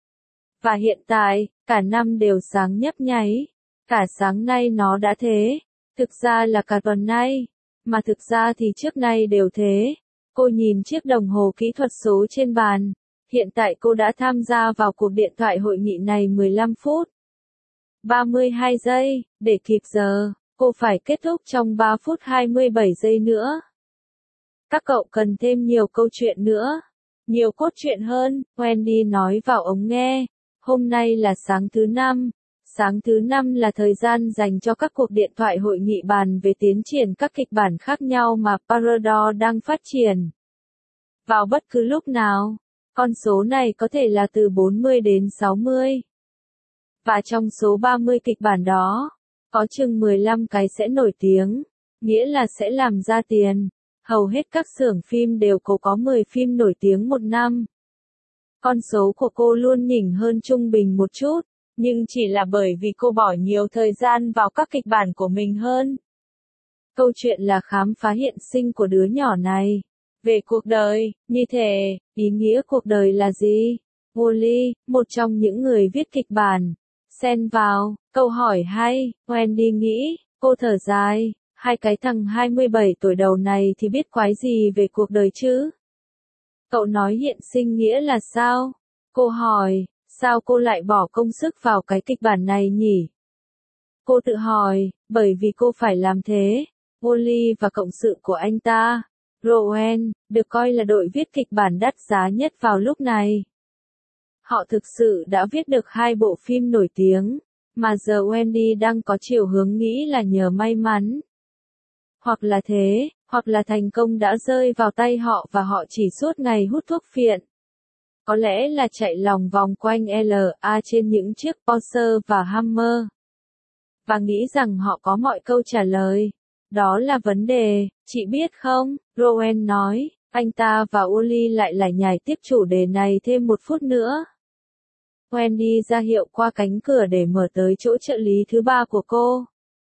Và hiện tại, cả năm đều sáng nhấp nháy. Cả sáng nay nó đã thế. Thực ra là cả tuần nay. Mà thực ra thì trước nay đều thế. Cô nhìn chiếc đồng hồ kỹ thuật số trên bàn. Hiện tại cô đã tham gia vào cuộc điện thoại hội nghị này mười lăm phút. ba mươi hai giây, để kịp giờ, cô phải kết thúc trong ba phút hai mươi bảy giây nữa. Các cậu cần thêm nhiều câu chuyện nữa. Nhiều cốt truyện hơn, Wendy nói vào ống nghe. Hôm nay là sáng thứ năm. Sáng thứ năm là thời gian dành cho các cuộc điện thoại hội nghị bàn về tiến triển các kịch bản khác nhau mà Parador đang phát triển. Vào bất cứ lúc nào, con số này có thể là từ bốn mươi đến sáu mươi. Và trong số ba mươi kịch bản đó, có chừng mười lăm cái sẽ nổi tiếng, nghĩa là sẽ làm ra tiền. Hầu hết các xưởng phim đều cố có mười phim nổi tiếng một năm. Con số của cô luôn nhỉnh hơn trung bình một chút, nhưng chỉ là bởi vì cô bỏ nhiều thời gian vào các kịch bản của mình hơn. Câu chuyện là khám phá hiện sinh của đứa nhỏ này. Về cuộc đời, như thế, ý nghĩa cuộc đời là gì? Wally, một trong những người viết kịch bản, xen vào, câu hỏi hay, Wendy nghĩ, cô thở dài, hai cái thằng hai mươi bảy tuổi đầu này thì biết quái gì về cuộc đời chứ? Cậu nói hiện sinh nghĩa là sao? Cô hỏi, sao cô lại bỏ công sức vào cái kịch bản này nhỉ? Cô tự hỏi, bởi vì cô phải làm thế. Wally và cộng sự của anh ta, Rowan, được coi là đội viết kịch bản đắt giá nhất vào lúc này. Họ thực sự đã viết được hai bộ phim nổi tiếng, mà giờ Wendy đang có chiều hướng nghĩ là nhờ may mắn. Hoặc là thế, hoặc là thành công đã rơi vào tay họ và họ chỉ suốt ngày hút thuốc phiện. Có lẽ là chạy lòng vòng quanh lờ a trên những chiếc Porsche và Hummer. Và nghĩ rằng họ có mọi câu trả lời. Đó là vấn đề, chị biết không, Rowan nói, anh ta và Wally lại lải nhải tiếp chủ đề này thêm một phút nữa. Wendy ra hiệu qua cánh cửa để mở tới chỗ trợ lý thứ ba của cô.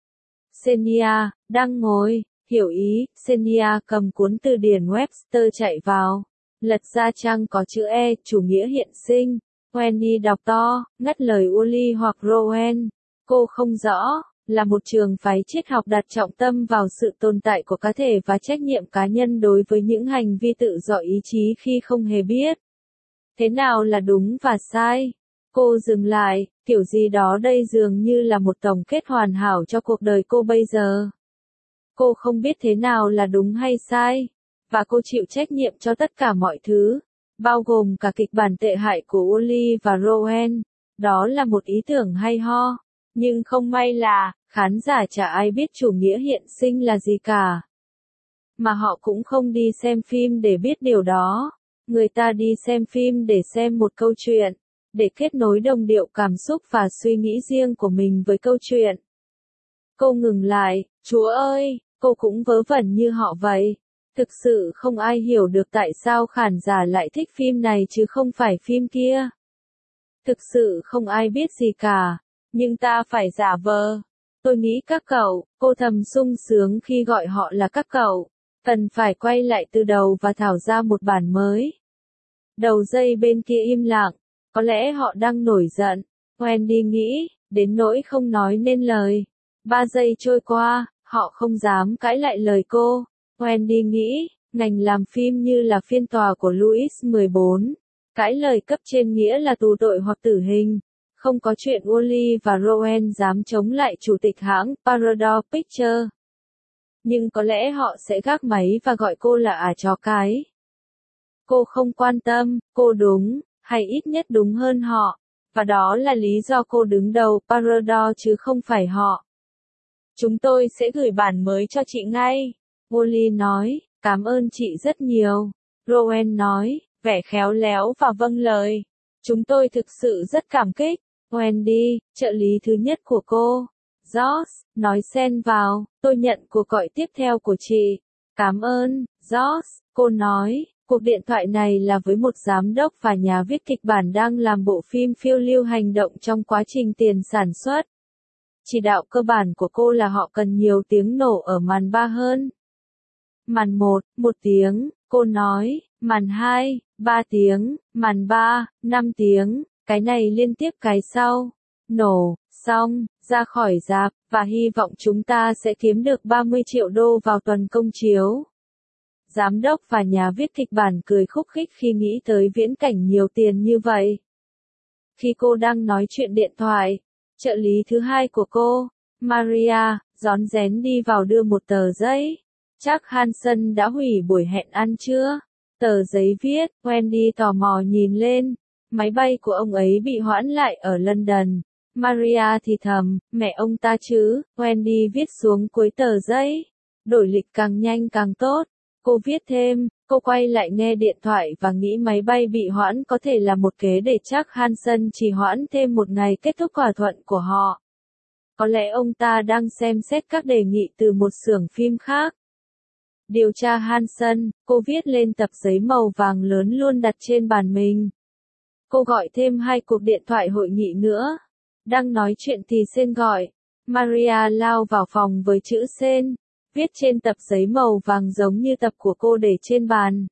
Xenia, đang ngồi, hiểu ý, Xenia cầm cuốn từ điển Webster chạy vào. Lật ra trang có chữ E, chủ nghĩa hiện sinh. Wendy đọc to, ngắt lời Wally hoặc Rowan. Cô không rõ, là một trường phái triết học đặt trọng tâm vào sự tồn tại của cá thể và trách nhiệm cá nhân đối với những hành vi tự do ý chí khi không hề biết. Thế nào là đúng và sai? Cô dừng lại, kiểu gì đó đây dường như là một tổng kết hoàn hảo cho cuộc đời cô bây giờ. Cô không biết thế nào là đúng hay sai, và cô chịu trách nhiệm cho tất cả mọi thứ, bao gồm cả kịch bản tệ hại của Wally và Rowan. Đó là một ý tưởng hay ho, nhưng không may là, khán giả chả ai biết chủ nghĩa hiện sinh là gì cả. Mà họ cũng không đi xem phim để biết điều đó. Người ta đi xem phim để xem một câu chuyện, để kết nối đồng điệu cảm xúc và suy nghĩ riêng của mình với câu chuyện. Cô ngừng lại, Chúa ơi, cô cũng vớ vẩn như họ vậy. Thực sự không ai hiểu được tại sao khán giả lại thích phim này chứ không phải phim kia. Thực sự không ai biết gì cả, nhưng ta phải giả vờ. Tôi nghĩ các cậu, cô thầm sung sướng khi gọi họ là các cậu, cần phải quay lại từ đầu và thảo ra một bản mới. Đầu dây bên kia im lặng, có lẽ họ đang nổi giận. Wendy nghĩ, đến nỗi không nói nên lời. Ba giây trôi qua, họ không dám cãi lại lời cô. Wendy nghĩ, ngành làm phim như là phiên tòa của Louis mười bốn. Cãi lời cấp trên nghĩa là tù tội hoặc tử hình. Không có chuyện Wally và Rowan dám chống lại chủ tịch hãng Parador Pictures. Nhưng có lẽ họ sẽ gác máy và gọi cô là ả chó cái. Cô không quan tâm, cô đúng, hay ít nhất đúng hơn họ. Và đó là lý do cô đứng đầu Parador chứ không phải họ. Chúng tôi sẽ gửi bản mới cho chị ngay. Wally nói, cảm ơn chị rất nhiều. Rowan nói, vẻ khéo léo và vâng lời. Chúng tôi thực sự rất cảm kích. Wendy, trợ lý thứ nhất của cô, George, nói xen vào, tôi nhận cuộc gọi tiếp theo của chị. Cảm ơn, George, cô nói, cuộc điện thoại này là với một giám đốc và nhà viết kịch bản đang làm bộ phim phiêu lưu hành động trong quá trình tiền sản xuất. Chỉ đạo cơ bản của cô là họ cần nhiều tiếng nổ ở màn ba hơn. Màn một, một tiếng, cô nói, màn hai, ba tiếng, màn ba, năm tiếng. Cái này liên tiếp cái sau, nổ, xong, ra khỏi rạp, và hy vọng chúng ta sẽ kiếm được ba mươi triệu đô vào tuần công chiếu. Giám đốc và nhà viết kịch bản cười khúc khích khi nghĩ tới viễn cảnh nhiều tiền như vậy. Khi cô đang nói chuyện điện thoại, trợ lý thứ hai của cô, Maria, rón rén đi vào đưa một tờ giấy. Chắc Hansen đã hủy buổi hẹn ăn chưa? Tờ giấy viết, Wendy tò mò nhìn lên. Máy bay của ông ấy bị hoãn lại ở London. Maria thì thầm, mẹ ông ta chứ, Wendy viết xuống cuối tờ giấy. Đổi lịch càng nhanh càng tốt. Cô viết thêm, cô quay lại nghe điện thoại và nghĩ máy bay bị hoãn có thể là một kế để chắc Hansen trì hoãn thêm một ngày kết thúc thỏa thuận của họ. Có lẽ ông ta đang xem xét các đề nghị từ một xưởng phim khác. Điều tra Hansen, cô viết lên tập giấy màu vàng lớn luôn đặt trên bàn mình. Cô gọi thêm hai cuộc điện thoại hội nghị nữa. Đang nói chuyện thì Sen gọi. Maria lao vào phòng với chữ Sen, viết trên tập giấy màu vàng giống như tập của cô để trên bàn.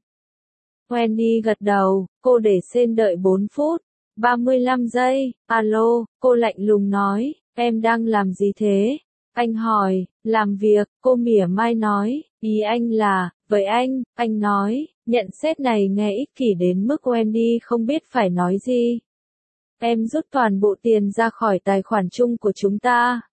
Wendy gật đầu, cô để Sen đợi bốn phút, ba mươi lăm giây. Alo, cô lạnh lùng nói, em đang làm gì thế? Anh hỏi, làm việc, cô mỉa mai nói, ý anh là, với anh, anh nói, nhận xét này nghe ích kỷ đến mức Wendy không biết phải nói gì. Em rút toàn bộ tiền ra khỏi tài khoản chung của chúng ta.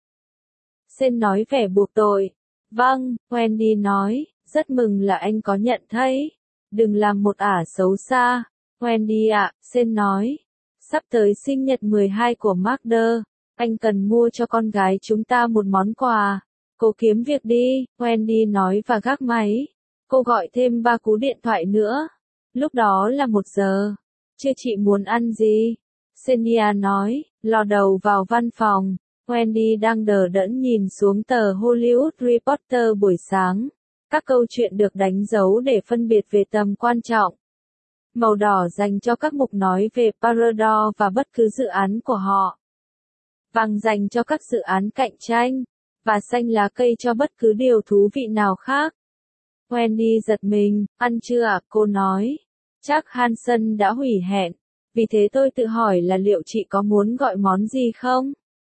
Sen nói vẻ buộc tội. Vâng, Wendy nói, rất mừng là anh có nhận thấy. Đừng làm một ả xấu xa. Wendy ạ, Sen nói. Sắp tới sinh nhật mười hai của Magda, anh cần mua cho con gái chúng ta một món quà. Cô kiếm việc đi, Wendy nói và gác máy. Cô gọi thêm ba cú điện thoại nữa. Lúc đó là một giờ. Chưa chị muốn ăn gì? Senia nói, lò đầu vào văn phòng. Wendy đang đờ đẫn nhìn xuống tờ Hollywood Reporter buổi sáng. Các câu chuyện được đánh dấu để phân biệt về tầm quan trọng. Màu đỏ dành cho các mục nói về Parador và bất cứ dự án của họ. Vàng dành cho các dự án cạnh tranh. Và xanh lá cây cho bất cứ điều thú vị nào khác. Wendy giật mình, ăn chưa ạ? Cô nói. Chắc Hansen đã hủy hẹn. Vì thế tôi tự hỏi là liệu chị có muốn gọi món gì không?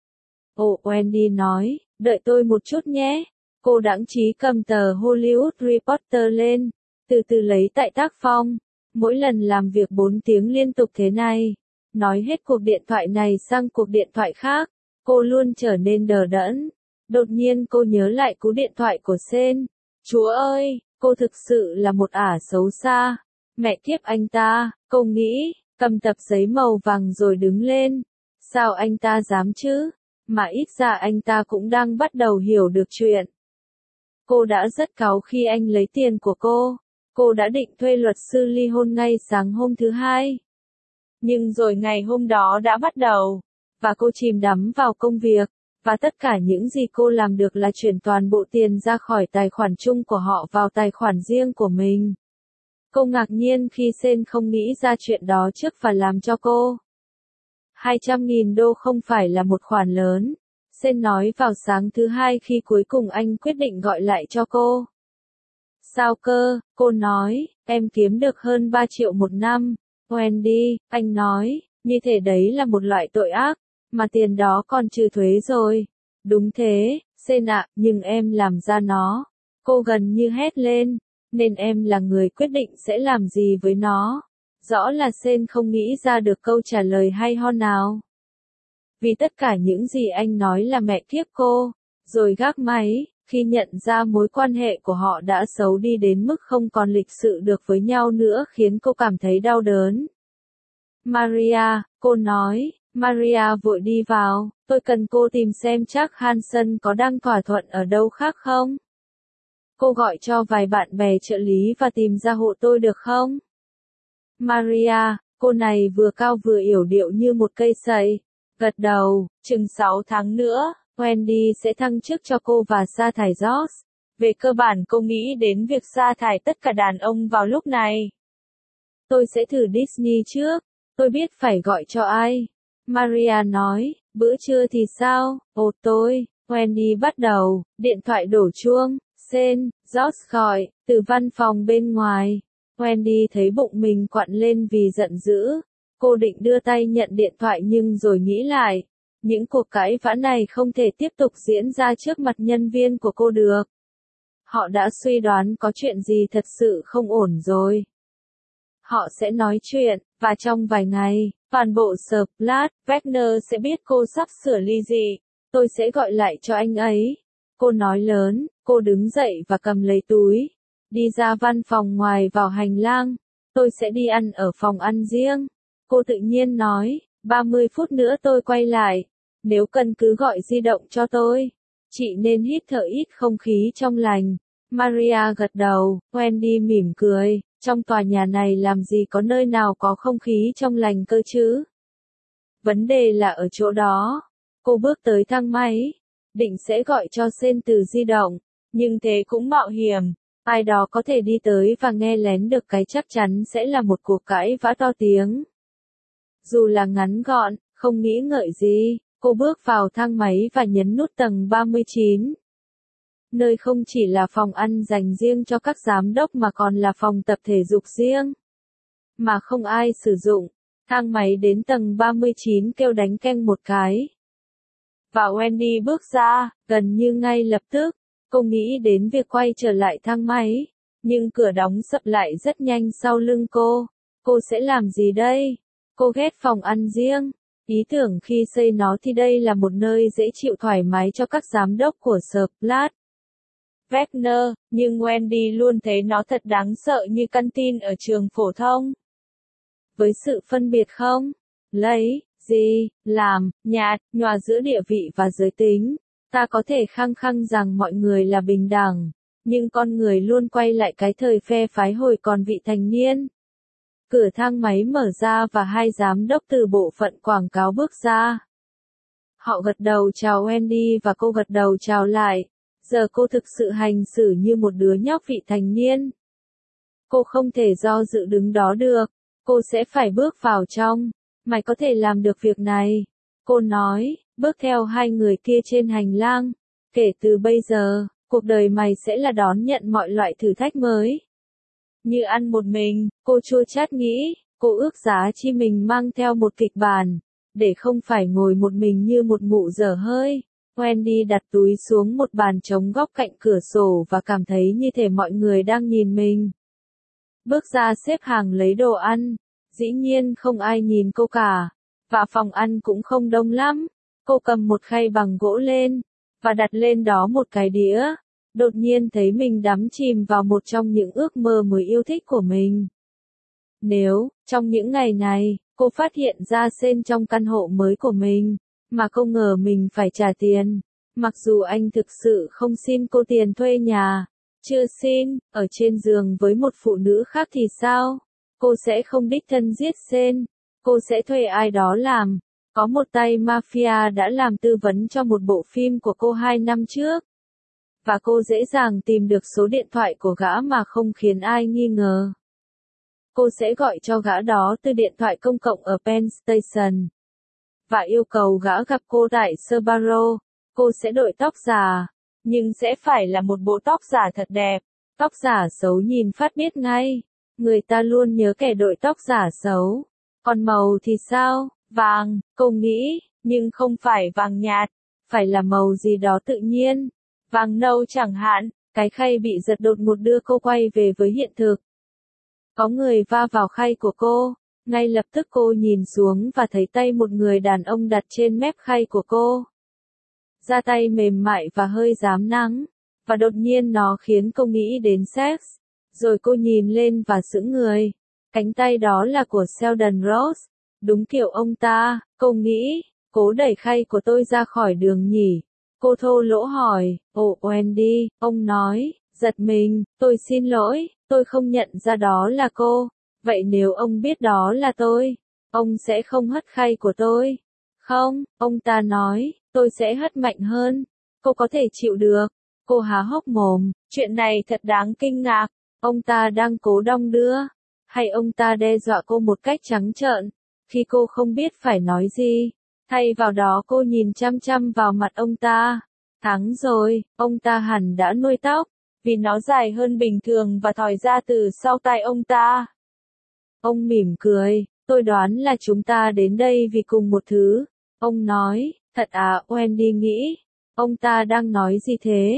Ồ, Wendy nói, đợi tôi một chút nhé. Cô đãng trí cầm tờ Hollywood Reporter lên, từ từ lấy tại tác phong. Mỗi lần làm việc bốn tiếng liên tục thế này, nói hết cuộc điện thoại này sang cuộc điện thoại khác, cô luôn trở nên đờ đẫn. Đột nhiên cô nhớ lại cú điện thoại của Sen. Chúa ơi, cô thực sự là một ả xấu xa. Mẹ kiếp anh ta, cô nghĩ, cầm tập giấy màu vàng rồi đứng lên. Sao anh ta dám chứ? Mà ít ra anh ta cũng đang bắt đầu hiểu được chuyện. Cô đã rất cáu khi anh lấy tiền của cô. Cô đã định thuê luật sư ly hôn ngay sáng hôm thứ hai. Nhưng rồi ngày hôm đó đã bắt đầu. Và cô chìm đắm vào công việc. Và tất cả những gì cô làm được là chuyển toàn bộ tiền ra khỏi tài khoản chung của họ vào tài khoản riêng của mình. Cô ngạc nhiên khi Sen không nghĩ ra chuyện đó trước và làm cho cô. hai trăm nghìn đô không phải là một khoản lớn. Sen nói vào sáng thứ hai khi cuối cùng anh quyết định gọi lại cho cô. Sao cơ, cô nói, em kiếm được hơn ba triệu một năm. Wendy, anh nói, như thể đấy là một loại tội ác, mà tiền đó còn trừ thuế rồi. Đúng thế, Sen ạ, nhưng em làm ra nó. Cô gần như hét lên, nên em là người quyết định sẽ làm gì với nó. Rõ là Sen không nghĩ ra được câu trả lời hay ho nào. Vì tất cả những gì anh nói là mẹ kiếp cô, rồi gác máy, khi nhận ra mối quan hệ của họ đã xấu đi đến mức không còn lịch sự được với nhau nữa khiến cô cảm thấy đau đớn. Maria, cô nói, Maria vội đi vào, tôi cần cô tìm xem chắc Hansen có đang thỏa thuận ở đâu khác không? Cô gọi cho vài bạn bè trợ lý và tìm ra hộ tôi được không? Maria, cô này vừa cao vừa yểu điệu như một cây sậy. Gật đầu, chừng sáu tháng nữa, Wendy sẽ thăng chức cho cô và sa thải George. Về cơ bản cô nghĩ đến việc sa thải tất cả đàn ông vào lúc này. Tôi sẽ thử Disney trước, tôi biết phải gọi cho ai. Maria nói, bữa trưa thì sao? Ồ tôi, Wendy bắt đầu, điện thoại đổ chuông, Sen, George gọi, từ văn phòng bên ngoài. Wendy thấy bụng mình quặn lên vì giận dữ. Cô định đưa tay nhận điện thoại nhưng rồi nghĩ lại. Những cuộc cãi vã này không thể tiếp tục diễn ra trước mặt nhân viên của cô được. Họ đã suy đoán có chuyện gì thật sự không ổn rồi. Họ sẽ nói chuyện, và trong vài ngày, toàn bộ Splat, Wagner sẽ biết cô sắp sửa ly dị. Tôi sẽ gọi lại cho anh ấy. Cô nói lớn, cô đứng dậy và cầm lấy túi. Đi ra văn phòng ngoài vào hành lang. Tôi sẽ đi ăn ở phòng ăn riêng. Cô tự nhiên nói, ba mươi phút nữa tôi quay lại. Nếu cần cứ gọi di động cho tôi. Chị nên hít thở ít không khí trong lành. Maria gật đầu, Wendy mỉm cười. Trong tòa nhà này làm gì có nơi nào có không khí trong lành cơ chứ? Vấn đề là ở chỗ đó. Cô bước tới thang máy. Định sẽ gọi cho Sen từ di động. Nhưng thế cũng mạo hiểm. Ai đó có thể đi tới và nghe lén được cái chắc chắn sẽ là một cuộc cãi vã to tiếng. Dù là ngắn gọn, không nghĩ ngợi gì, cô bước vào thang máy và nhấn nút tầng ba mươi chín. Nơi không chỉ là phòng ăn dành riêng cho các giám đốc mà còn là phòng tập thể dục riêng. Mà không ai sử dụng. Thang máy đến tầng ba mươi chín kêu đánh keng một cái. Và Wendy bước ra, gần như ngay lập tức. Cô nghĩ đến việc quay trở lại thang máy. Nhưng cửa đóng sập lại rất nhanh sau lưng cô. Cô sẽ làm gì đây? Cô ghét phòng ăn riêng. Ý tưởng khi xây nó thì đây là một nơi dễ chịu thoải mái cho các giám đốc của Splat. Wagner, nhưng Wendy luôn thấy nó thật đáng sợ như căn tin ở trường phổ thông. Với sự phân biệt không? Lấy, gì, làm, nhạt, nhòa giữa địa vị và giới tính. Ta có thể khăng khăng rằng mọi người là bình đẳng. Nhưng con người luôn quay lại cái thời phe phái hồi còn vị thành niên. Cửa thang máy mở ra và hai giám đốc từ bộ phận quảng cáo bước ra. Họ gật đầu chào Wendy và cô gật đầu chào lại. Giờ cô thực sự hành xử như một đứa nhóc vị thành niên. Cô không thể do dự đứng đó được. Cô sẽ phải bước vào trong. Mày có thể làm được việc này. Cô nói, bước theo hai người kia trên hành lang. Kể từ bây giờ, cuộc đời mày sẽ là đón nhận mọi loại thử thách mới. Như ăn một mình, cô chua chát nghĩ, cô ước giá chi mình mang theo một kịch bản. Để không phải ngồi một mình như một mụ dở hơi. Wendy đặt túi xuống một bàn trống góc cạnh cửa sổ và cảm thấy như thể mọi người đang nhìn mình. Bước ra xếp hàng lấy đồ ăn. Dĩ nhiên không ai nhìn cô cả. Và phòng ăn cũng không đông lắm. Cô cầm một khay bằng gỗ lên. Và đặt lên đó một cái đĩa. Đột nhiên thấy mình đắm chìm vào một trong những ước mơ mới yêu thích của mình. Nếu, trong những ngày này, cô phát hiện ra Sen trong căn hộ mới của mình. Mà không ngờ mình phải trả tiền. Mặc dù anh thực sự không xin cô tiền thuê nhà. Chưa xin, ở trên giường với một phụ nữ khác thì sao? Cô sẽ không đích thân giết Sen. Cô sẽ thuê ai đó làm. Có một tay mafia đã làm tư vấn cho một bộ phim của cô hai năm trước. Và cô dễ dàng tìm được số điện thoại của gã mà không khiến ai nghi ngờ. Cô sẽ gọi cho gã đó từ điện thoại công cộng ở Penn Station. Và yêu cầu gã gặp cô tại Sbarro. Cô sẽ đội tóc giả. Nhưng sẽ phải là một bộ tóc giả thật đẹp. Tóc giả xấu nhìn phát biết ngay. Người ta luôn nhớ kẻ đội tóc giả xấu. Còn màu thì sao? Vàng, cô nghĩ, nhưng không phải vàng nhạt. Phải là màu gì đó tự nhiên. Vàng nâu chẳng hạn. Cái khay bị giật đột ngột đưa cô quay về với hiện thực. Có người va vào khay của cô. Ngay lập tức cô nhìn xuống và thấy tay một người đàn ông đặt trên mép khay của cô. Da tay mềm mại và hơi rám nắng. Và đột nhiên nó khiến cô nghĩ đến sex. Rồi cô nhìn lên và sững người. Cánh tay đó là của Sheldon Rose. Đúng kiểu ông ta, cô nghĩ. Cố đẩy khay của tôi ra khỏi đường nhỉ. Cô thô lỗ hỏi, ồ Wendy, ông nói, giật mình, tôi xin lỗi, tôi không nhận ra đó là cô. Vậy nếu ông biết đó là tôi, ông sẽ không hất khay của tôi. Không, ông ta nói, tôi sẽ hất mạnh hơn. Cô có thể chịu được. Cô há hốc mồm, chuyện này thật đáng kinh ngạc. Ông ta đang cố đong đưa. Hay ông ta đe dọa cô một cách trắng trợn. Khi cô không biết phải nói gì. Thay vào đó cô nhìn chăm chăm vào mặt ông ta. Thắng rồi, ông ta hẳn đã nuôi tóc. Vì nó dài hơn bình thường và thòi ra từ sau tai ông ta. Ông mỉm cười, tôi đoán là chúng ta đến đây vì cùng một thứ. Ông nói, thật à, Wendy nghĩ. Ông ta đang nói gì thế?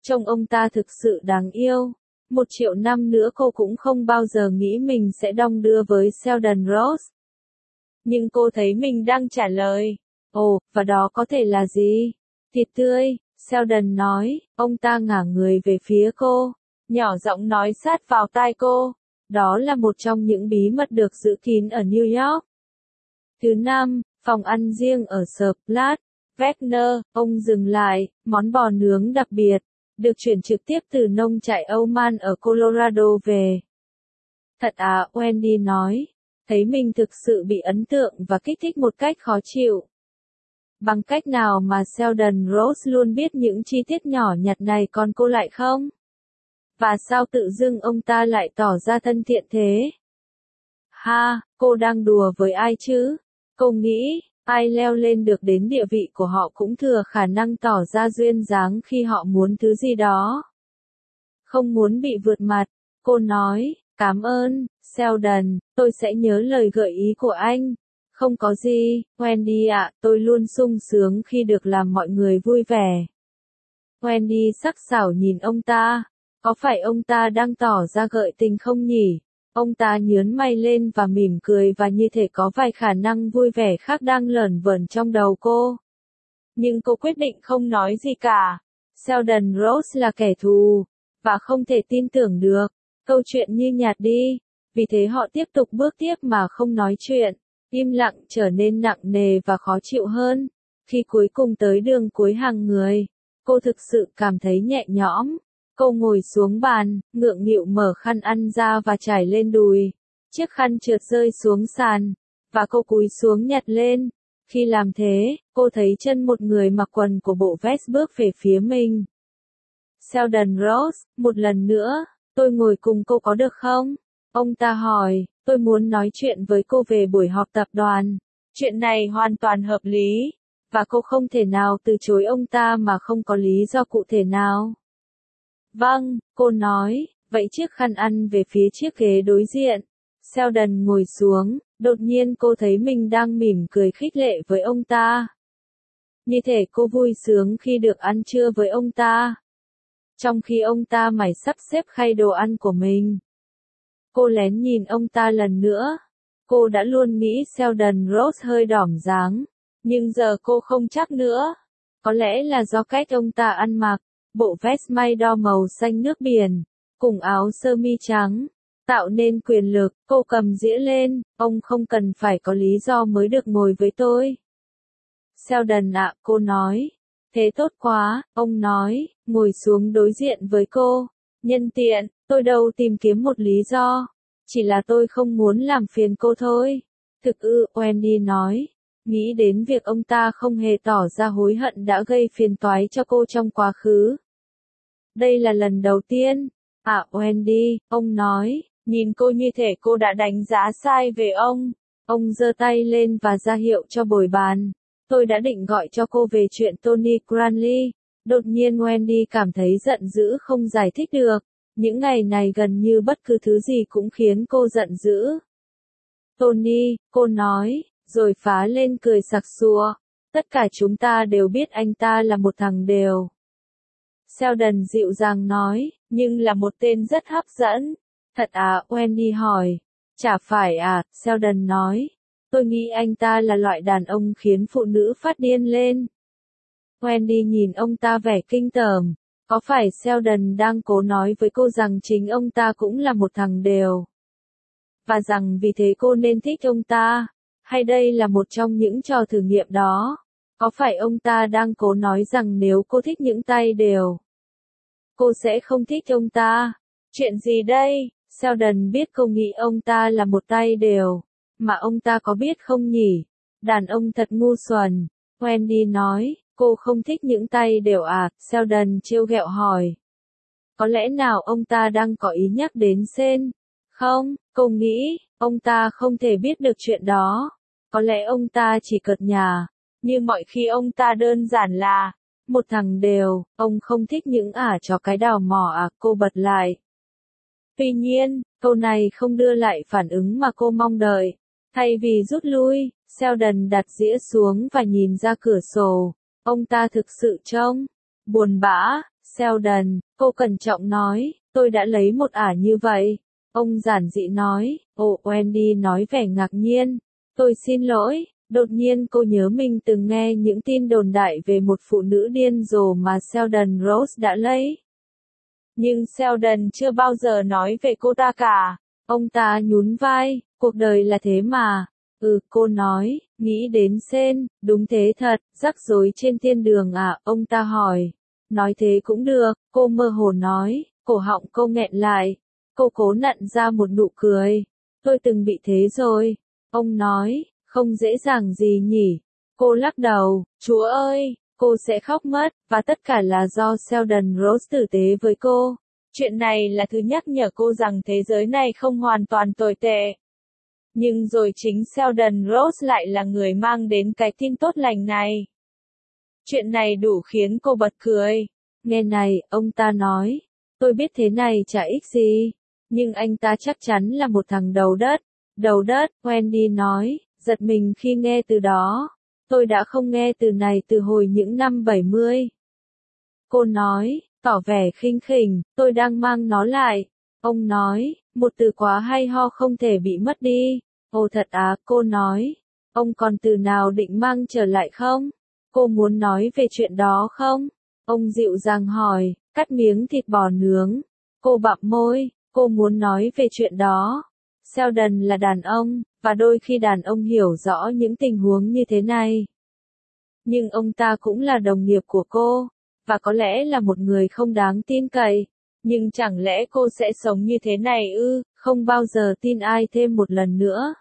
Trông ông ta thực sự đáng yêu. Một triệu năm nữa cô cũng không bao giờ nghĩ mình sẽ đong đưa với Sheldon Rose. Nhưng cô thấy mình đang trả lời. Ồ, và đó có thể là gì? Thịt tươi, Sheldon nói, ông ta ngả người về phía cô, nhỏ giọng nói sát vào tai cô. Đó là một trong những bí mật được giữ kín ở New York. Thứ năm, phòng ăn riêng ở Splat, Wagner, ông dừng lại, món bò nướng đặc biệt, được chuyển trực tiếp từ nông trại Oman ở Colorado về. Thật à, Wendy nói, thấy mình thực sự bị ấn tượng và kích thích một cách khó chịu. Bằng cách nào mà Sheldon Rose luôn biết những chi tiết nhỏ nhặt này còn cô lại không? Và sao tự dưng ông ta lại tỏ ra thân thiện thế? Ha, cô đang đùa với ai chứ? Cô nghĩ, ai leo lên được đến địa vị của họ cũng thừa khả năng tỏ ra duyên dáng khi họ muốn thứ gì đó. Không muốn bị vượt mặt, cô nói, cảm ơn, Sheldon, tôi sẽ nhớ lời gợi ý của anh. Không có gì, Wendy ạ, tôi luôn sung sướng khi được làm mọi người vui vẻ. Wendy sắc sảo nhìn ông ta, có phải ông ta đang tỏ ra gợi tình không nhỉ? Ông ta nhướng mày lên và mỉm cười và như thể có vài khả năng vui vẻ khác đang lởn vởn trong đầu cô. Nhưng cô quyết định không nói gì cả. Sheldon Rose là kẻ thù, và không thể tin tưởng được. Câu chuyện như nhạt đi, vì thế họ tiếp tục bước tiếp mà không nói chuyện. Im lặng trở nên nặng nề và khó chịu hơn. Khi cuối cùng tới đường cuối hàng người, cô thực sự cảm thấy nhẹ nhõm. Cô ngồi xuống bàn, ngượng nghịu mở khăn ăn ra và trải lên đùi. Chiếc khăn trượt rơi xuống sàn, và cô cúi xuống nhặt lên. Khi làm thế, cô thấy chân một người mặc quần của bộ vest bước về phía mình. Sheldon Rose, một lần nữa, tôi ngồi cùng cô có được không? Ông ta hỏi, tôi muốn nói chuyện với cô về buổi họp tập đoàn. Chuyện này hoàn toàn hợp lý, và cô không thể nào từ chối ông ta mà không có lý do cụ thể nào. Vâng, cô nói, vậy chiếc khăn ăn về phía chiếc ghế đối diện. Sheldon ngồi xuống, đột nhiên cô thấy mình đang mỉm cười khích lệ với ông ta. Như thể cô vui sướng khi được ăn trưa với ông ta. Trong khi ông ta mải sắp xếp khay đồ ăn của mình. Cô lén nhìn ông ta lần nữa. Cô đã luôn nghĩ Sheldon Rose hơi đỏm dáng, nhưng giờ cô không chắc nữa. Có lẽ là do cách ông ta ăn mặc, bộ vest may đo màu xanh nước biển, cùng áo sơ mi trắng, tạo nên quyền lực. Cô cầm dĩa lên, ông không cần phải có lý do mới được ngồi với tôi. Sheldon ạ, cô nói. Thế tốt quá, ông nói, ngồi xuống đối diện với cô. Nhân tiện, tôi đâu tìm kiếm một lý do. Chỉ là tôi không muốn làm phiền cô thôi. Thực ư, Wendy nói. Nghĩ đến việc ông ta không hề tỏ ra hối hận đã gây phiền toái cho cô trong quá khứ. Đây là lần đầu tiên. À, Wendy, ông nói, nhìn cô như thể cô đã đánh giá sai về ông. Ông giơ tay lên và ra hiệu cho bồi bàn. Tôi đã định gọi cho cô về chuyện Tony Cranley. Đột nhiên Wendy cảm thấy giận dữ không giải thích được. Những ngày này gần như bất cứ thứ gì cũng khiến cô giận dữ. Tony, cô nói, rồi phá lên cười sặc sụa. Tất cả chúng ta đều biết anh ta là một thằng đều. Sheldon dịu dàng nói, nhưng là một tên rất hấp dẫn. Thật à, Wendy hỏi. Chả phải à, Sheldon nói. Tôi nghĩ anh ta là loại đàn ông khiến phụ nữ phát điên lên. Wendy nhìn ông ta vẻ kinh tởm. Có phải Sheldon đang cố nói với cô rằng chính ông ta cũng là một thằng đều? Và rằng vì thế cô nên thích ông ta? Hay đây là một trong những trò thử nghiệm đó? Có phải ông ta đang cố nói rằng nếu cô thích những tay đều, cô sẽ không thích ông ta? Chuyện gì đây? Sheldon biết cô nghĩ ông ta là một tay đều. Mà ông ta có biết không nhỉ? Đàn ông thật ngu xuẩn. Wendy nói, cô không thích những tay đều à? Sheldon trêu ghẹo hỏi. Có lẽ nào ông ta đang có ý nhắc đến Sen? Không, cô nghĩ, ông ta không thể biết được chuyện đó. Có lẽ ông ta chỉ cợt nhả. Như mọi khi ông ta đơn giản là một thằng đều, ông không thích những ả chó cái đào mỏ à? Cô bật lại. Tuy nhiên, câu này không đưa lại phản ứng mà cô mong đợi. Thay vì rút lui, Sheldon đặt dĩa xuống và nhìn ra cửa sổ. Ông ta thực sự trông buồn bã. Sheldon, cô cẩn trọng nói, tôi đã lấy một ả như vậy. Ông giản dị nói, ồ, Wendy nói vẻ ngạc nhiên. Tôi xin lỗi, đột nhiên cô nhớ mình từng nghe những tin đồn đại về một phụ nữ điên rồ mà Sheldon Rose đã lấy. Nhưng Sheldon chưa bao giờ nói về cô ta cả. Ông ta nhún vai, cuộc đời là thế mà. Ừ, cô nói, nghĩ đến Sen, đúng thế thật, rắc rối trên thiên đường à, ông ta hỏi. Nói thế cũng được, cô mơ hồ nói, cổ họng cô nghẹn lại. Cô cố nặn ra một nụ cười. Tôi từng bị thế rồi. Ông nói, không dễ dàng gì nhỉ. Cô lắc đầu, Chúa ơi, cô sẽ khóc mất, và tất cả là do Sheldon Rose tử tế với cô. Chuyện này là thứ nhắc nhở cô rằng thế giới này không hoàn toàn tồi tệ. Nhưng rồi chính Sheldon Rose lại là người mang đến cái tin tốt lành này. Chuyện này đủ khiến cô bật cười. Nghe này, ông ta nói, tôi biết thế này chả ích gì, nhưng anh ta chắc chắn là một thằng đầu đất. Đầu đất, Wendy nói, giật mình khi nghe từ đó. Tôi đã không nghe từ này từ hồi những năm bảy mươi. Cô nói, tỏ vẻ khinh khỉnh, tôi đang mang nó lại. Ông nói, một từ quá hay ho không thể bị mất đi. Ồ thật á, cô nói. Ông còn từ nào định mang trở lại không? Cô muốn nói về chuyện đó không? Ông dịu dàng hỏi, cắt miếng thịt bò nướng. Cô bặm môi, cô muốn nói về chuyện đó. Sheldon là đàn ông, và đôi khi đàn ông hiểu rõ những tình huống như thế này. Nhưng ông ta cũng là đồng nghiệp của cô, và có lẽ là một người không đáng tin cậy. Nhưng chẳng lẽ cô sẽ sống như thế này ư, không bao giờ tin ai thêm một lần nữa.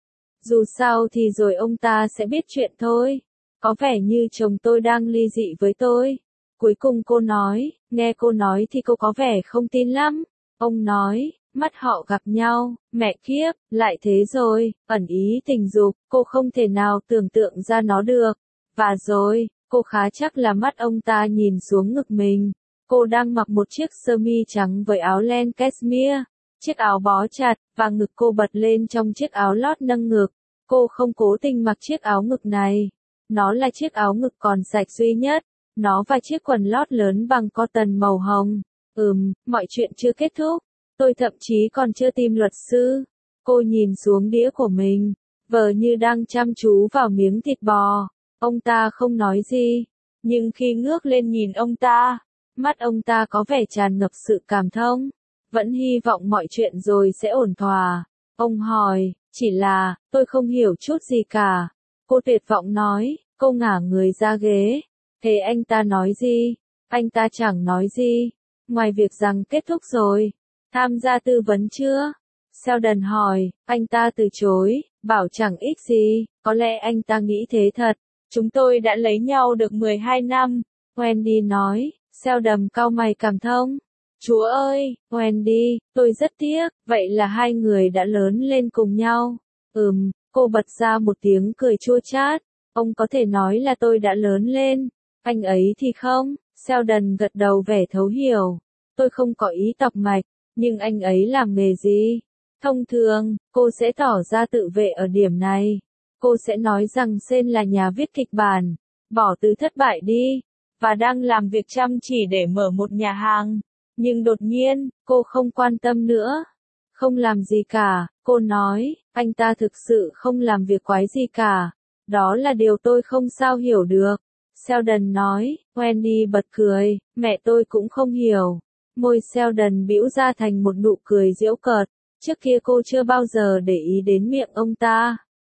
Dù sao thì rồi ông ta sẽ biết chuyện thôi. Có vẻ như chồng tôi đang ly dị với tôi. Cuối cùng cô nói, nghe cô nói thì cô có vẻ không tin lắm. Ông nói, mắt họ gặp nhau, mẹ kiếp, lại thế rồi, ẩn ý tình dục, cô không thể nào tưởng tượng ra nó được. Và rồi, cô khá chắc là mắt ông ta nhìn xuống ngực mình. Cô đang mặc một chiếc sơ mi trắng với áo len cashmere, chiếc áo bó chặt, và ngực cô bật lên trong chiếc áo lót nâng ngực. Cô không cố tình mặc chiếc áo ngực này. Nó là chiếc áo ngực còn sạch duy nhất. Nó và chiếc quần lót lớn bằng cotton màu hồng. Ừm, mọi chuyện chưa kết thúc. Tôi thậm chí còn chưa tìm luật sư. Cô nhìn xuống đĩa của mình, vờ như đang chăm chú vào miếng thịt bò. Ông ta không nói gì, nhưng khi ngước lên nhìn ông ta, mắt ông ta có vẻ tràn ngập sự cảm thông. Vẫn hy vọng mọi chuyện rồi sẽ ổn thỏa. Ông hỏi, chỉ là, tôi không hiểu chút gì cả. Cô tuyệt vọng nói, cô ngả người ra ghế. Thế anh ta nói gì? Anh ta chẳng nói gì, ngoài việc rằng kết thúc rồi. Tham gia tư vấn chưa? Sheldon hỏi, anh ta từ chối, bảo chẳng ích gì, có lẽ anh ta nghĩ thế thật. Chúng tôi đã lấy nhau được mười hai năm, Wendy nói. Sheldon cau mày cảm thông. Chúa ơi, Wendy, tôi rất tiếc, vậy là hai người đã lớn lên cùng nhau. Ừm, cô bật ra một tiếng cười chua chát. Ông có thể nói là tôi đã lớn lên, anh ấy thì không. Sheldon gật đầu vẻ thấu hiểu. Tôi không có ý tọc mạch, nhưng anh ấy làm nghề gì? Thông thường, cô sẽ tỏ ra tự vệ ở điểm này. Cô sẽ nói rằng Sen là nhà viết kịch bản, bỏ từ thất bại đi, và đang làm việc chăm chỉ để mở một nhà hàng. Nhưng đột nhiên, cô không quan tâm nữa. Không làm gì cả, cô nói, anh ta thực sự không làm việc quái gì cả. Đó là điều tôi không sao hiểu được. Sheldon nói, Wendy bật cười, mẹ tôi cũng không hiểu. Môi Sheldon bĩu ra thành một nụ cười giễu cợt. Trước kia cô chưa bao giờ để ý đến miệng ông ta.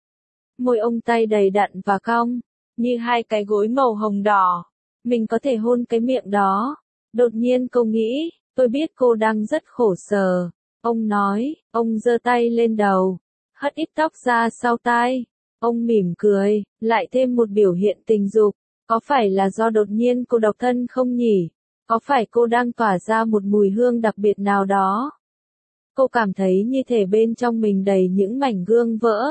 Môi ông tay đầy đặn và cong, như hai cái gối màu hồng đỏ. Mình có thể hôn cái miệng đó. Đột nhiên cô nghĩ, tôi biết cô đang rất khổ sở. Ông nói, ông giơ tay lên đầu, hất ít tóc ra sau tai. Ông mỉm cười, lại thêm một biểu hiện tình dục. Có phải là do đột nhiên cô độc thân không nhỉ? Có phải cô đang tỏa ra một mùi hương đặc biệt nào đó? Cô cảm thấy như thể bên trong mình đầy những mảnh gương vỡ.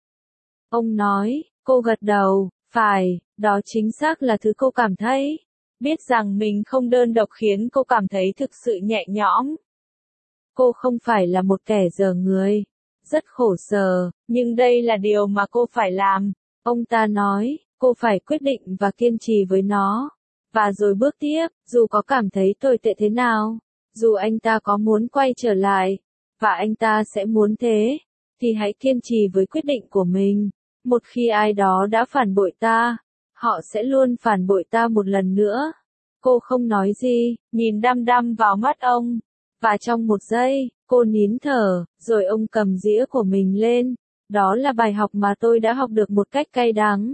Ông nói, cô gật đầu, phải, đó chính xác là thứ cô cảm thấy. Biết rằng mình không đơn độc khiến cô cảm thấy thực sự nhẹ nhõm. Cô không phải là một kẻ dở người, rất khổ sở, nhưng đây là điều mà cô phải làm. Ông ta nói, cô phải quyết định và kiên trì với nó. Và rồi bước tiếp, dù có cảm thấy tồi tệ thế nào, dù anh ta có muốn quay trở lại, và anh ta sẽ muốn thế, thì hãy kiên trì với quyết định của mình. Một khi ai đó đã phản bội ta, họ sẽ luôn phản bội ta một lần nữa. Cô không nói gì, nhìn đăm đăm vào mắt ông. Và trong một giây, cô nín thở, rồi ông cầm dĩa của mình lên. Đó là bài học mà tôi đã học được một cách cay đắng.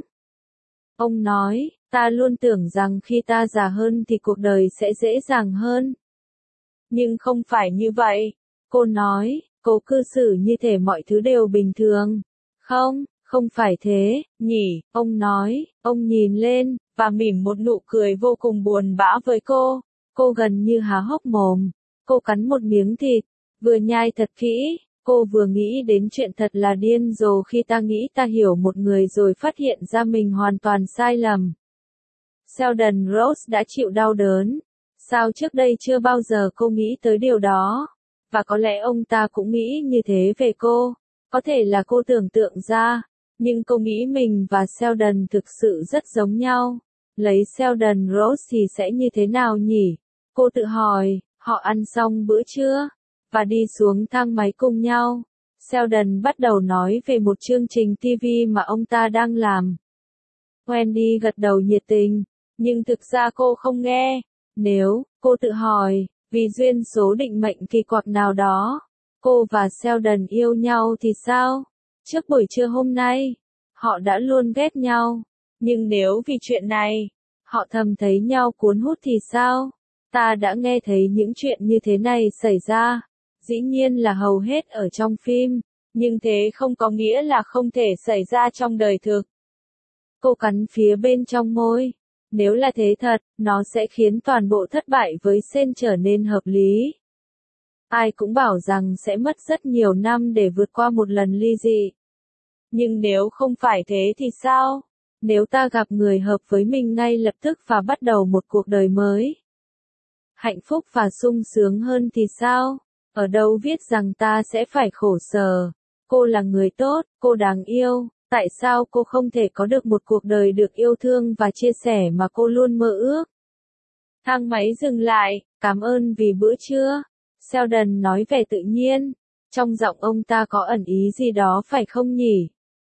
Ông nói, ta luôn tưởng rằng khi ta già hơn thì cuộc đời sẽ dễ dàng hơn. Nhưng không phải như vậy. Cô nói, cô cư xử như thể mọi thứ đều bình thường. Không, không phải thế, nhỉ, ông nói, ông nhìn lên, và mỉm một nụ cười vô cùng buồn bã với cô. Cô gần như há hốc mồm. Cô cắn một miếng thịt, vừa nhai thật kỹ, cô vừa nghĩ đến chuyện thật là điên rồ khi ta nghĩ ta hiểu một người rồi phát hiện ra mình hoàn toàn sai lầm. Sheldon Rose đã chịu đau đớn. Sao trước đây chưa bao giờ cô nghĩ tới điều đó? Và có lẽ ông ta cũng nghĩ như thế về cô. Có thể là cô tưởng tượng ra, nhưng cô nghĩ mình và Sheldon thực sự rất giống nhau. Lấy Sheldon Rose thì sẽ như thế nào nhỉ? Cô tự hỏi. Họ ăn xong bữa trưa, và đi xuống thang máy cùng nhau. Sheldon bắt đầu nói về một chương trình ti vi mà ông ta đang làm. Wendy gật đầu nhiệt tình, nhưng thực ra cô không nghe. Nếu, cô tự hỏi, vì duyên số định mệnh kỳ quặc nào đó, cô và Sheldon yêu nhau thì sao? Trước buổi trưa hôm nay, họ đã luôn ghét nhau. Nhưng nếu vì chuyện này, họ thầm thấy nhau cuốn hút thì sao? Ta đã nghe thấy những chuyện như thế này xảy ra. Dĩ nhiên là hầu hết ở trong phim, nhưng thế không có nghĩa là không thể xảy ra trong đời thực. Cô cắn phía bên trong môi. Nếu là thế thật, nó sẽ khiến toàn bộ thất bại với Sen trở nên hợp lý. Ai cũng bảo rằng sẽ mất rất nhiều năm để vượt qua một lần ly dị. Nhưng nếu không phải thế thì sao? Nếu ta gặp người hợp với mình ngay lập tức và bắt đầu một cuộc đời mới, hạnh phúc và sung sướng hơn thì sao? Ở đâu viết rằng ta sẽ phải khổ sở? Cô là người tốt, cô đáng yêu, tại sao cô không thể có được một cuộc đời được yêu thương và chia sẻ mà cô luôn mơ ước? Thang máy dừng lại, cảm ơn vì bữa trưa. Sheldon nói vẻ tự nhiên. Trong giọng ông ta có ẩn ý gì đó phải không nhỉ?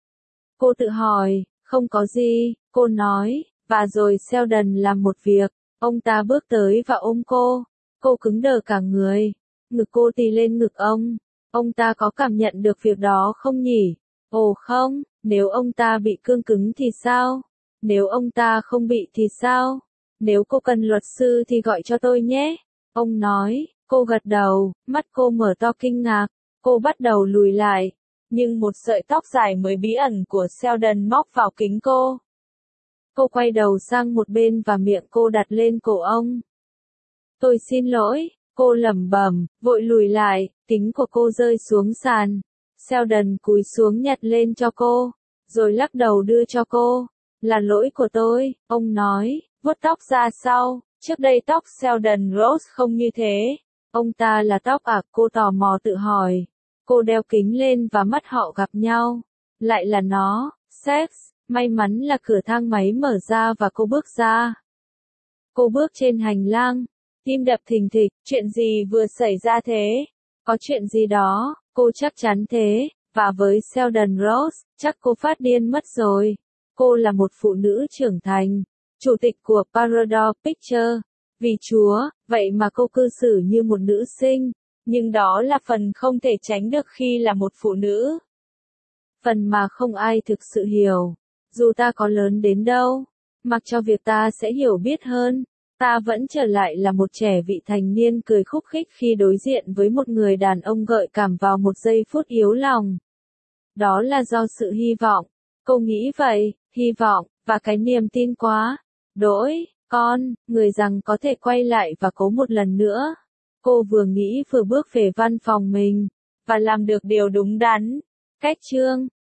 Cô tự hỏi, không có gì, cô nói, và rồi Sheldon làm một việc. Ông ta bước tới và ôm cô. Cô cứng đờ cả người. Ngực cô tì lên ngực ông. Ông ta có cảm nhận được việc đó không nhỉ? Ồ không, nếu ông ta bị cương cứng thì sao? Nếu ông ta không bị thì sao? Nếu cô cần luật sư thì gọi cho tôi nhé. Ông nói, cô gật đầu, mắt cô mở to kinh ngạc. Cô bắt đầu lùi lại. Nhưng một sợi tóc dài mới bí ẩn của Sheldon móc vào kính cô. Cô quay đầu sang một bên và miệng cô đặt lên cổ ông. Tôi xin lỗi, cô lẩm bẩm, vội lùi lại, kính của cô rơi xuống sàn. Sheldon cúi xuống nhặt lên cho cô, rồi lắc đầu đưa cho cô. Là lỗi của tôi, ông nói, vuốt tóc ra sau. Trước đây tóc Sheldon Rose không như thế. Ông ta là tóc à? Cô tò mò tự hỏi. Cô đeo kính lên và mắt họ gặp nhau. Lại là nó, sex. May mắn là cửa thang máy mở ra và cô bước ra. Cô bước trên hành lang, tim đập thình thịch, chuyện gì vừa xảy ra thế? Có chuyện gì đó, cô chắc chắn thế, và với Sheldon Rose, chắc cô phát điên mất rồi. Cô là một phụ nữ trưởng thành, chủ tịch của Paradise Pictures. Vì Chúa, vậy mà cô cư xử như một nữ sinh, nhưng đó là phần không thể tránh được khi là một phụ nữ. Phần mà không ai thực sự hiểu. Dù ta có lớn đến đâu, mặc cho việc ta sẽ hiểu biết hơn, ta vẫn trở lại là một trẻ vị thành niên cười khúc khích khi đối diện với một người đàn ông gợi cảm vào một giây phút yếu lòng. Đó là do sự hy vọng. Cô nghĩ vậy, hy vọng, và cái niềm tin quá. Đỗi, con, người rằng có thể quay lại và cố một lần nữa. Cô vừa nghĩ vừa bước về văn phòng mình, và làm được điều đúng đắn. Cách chương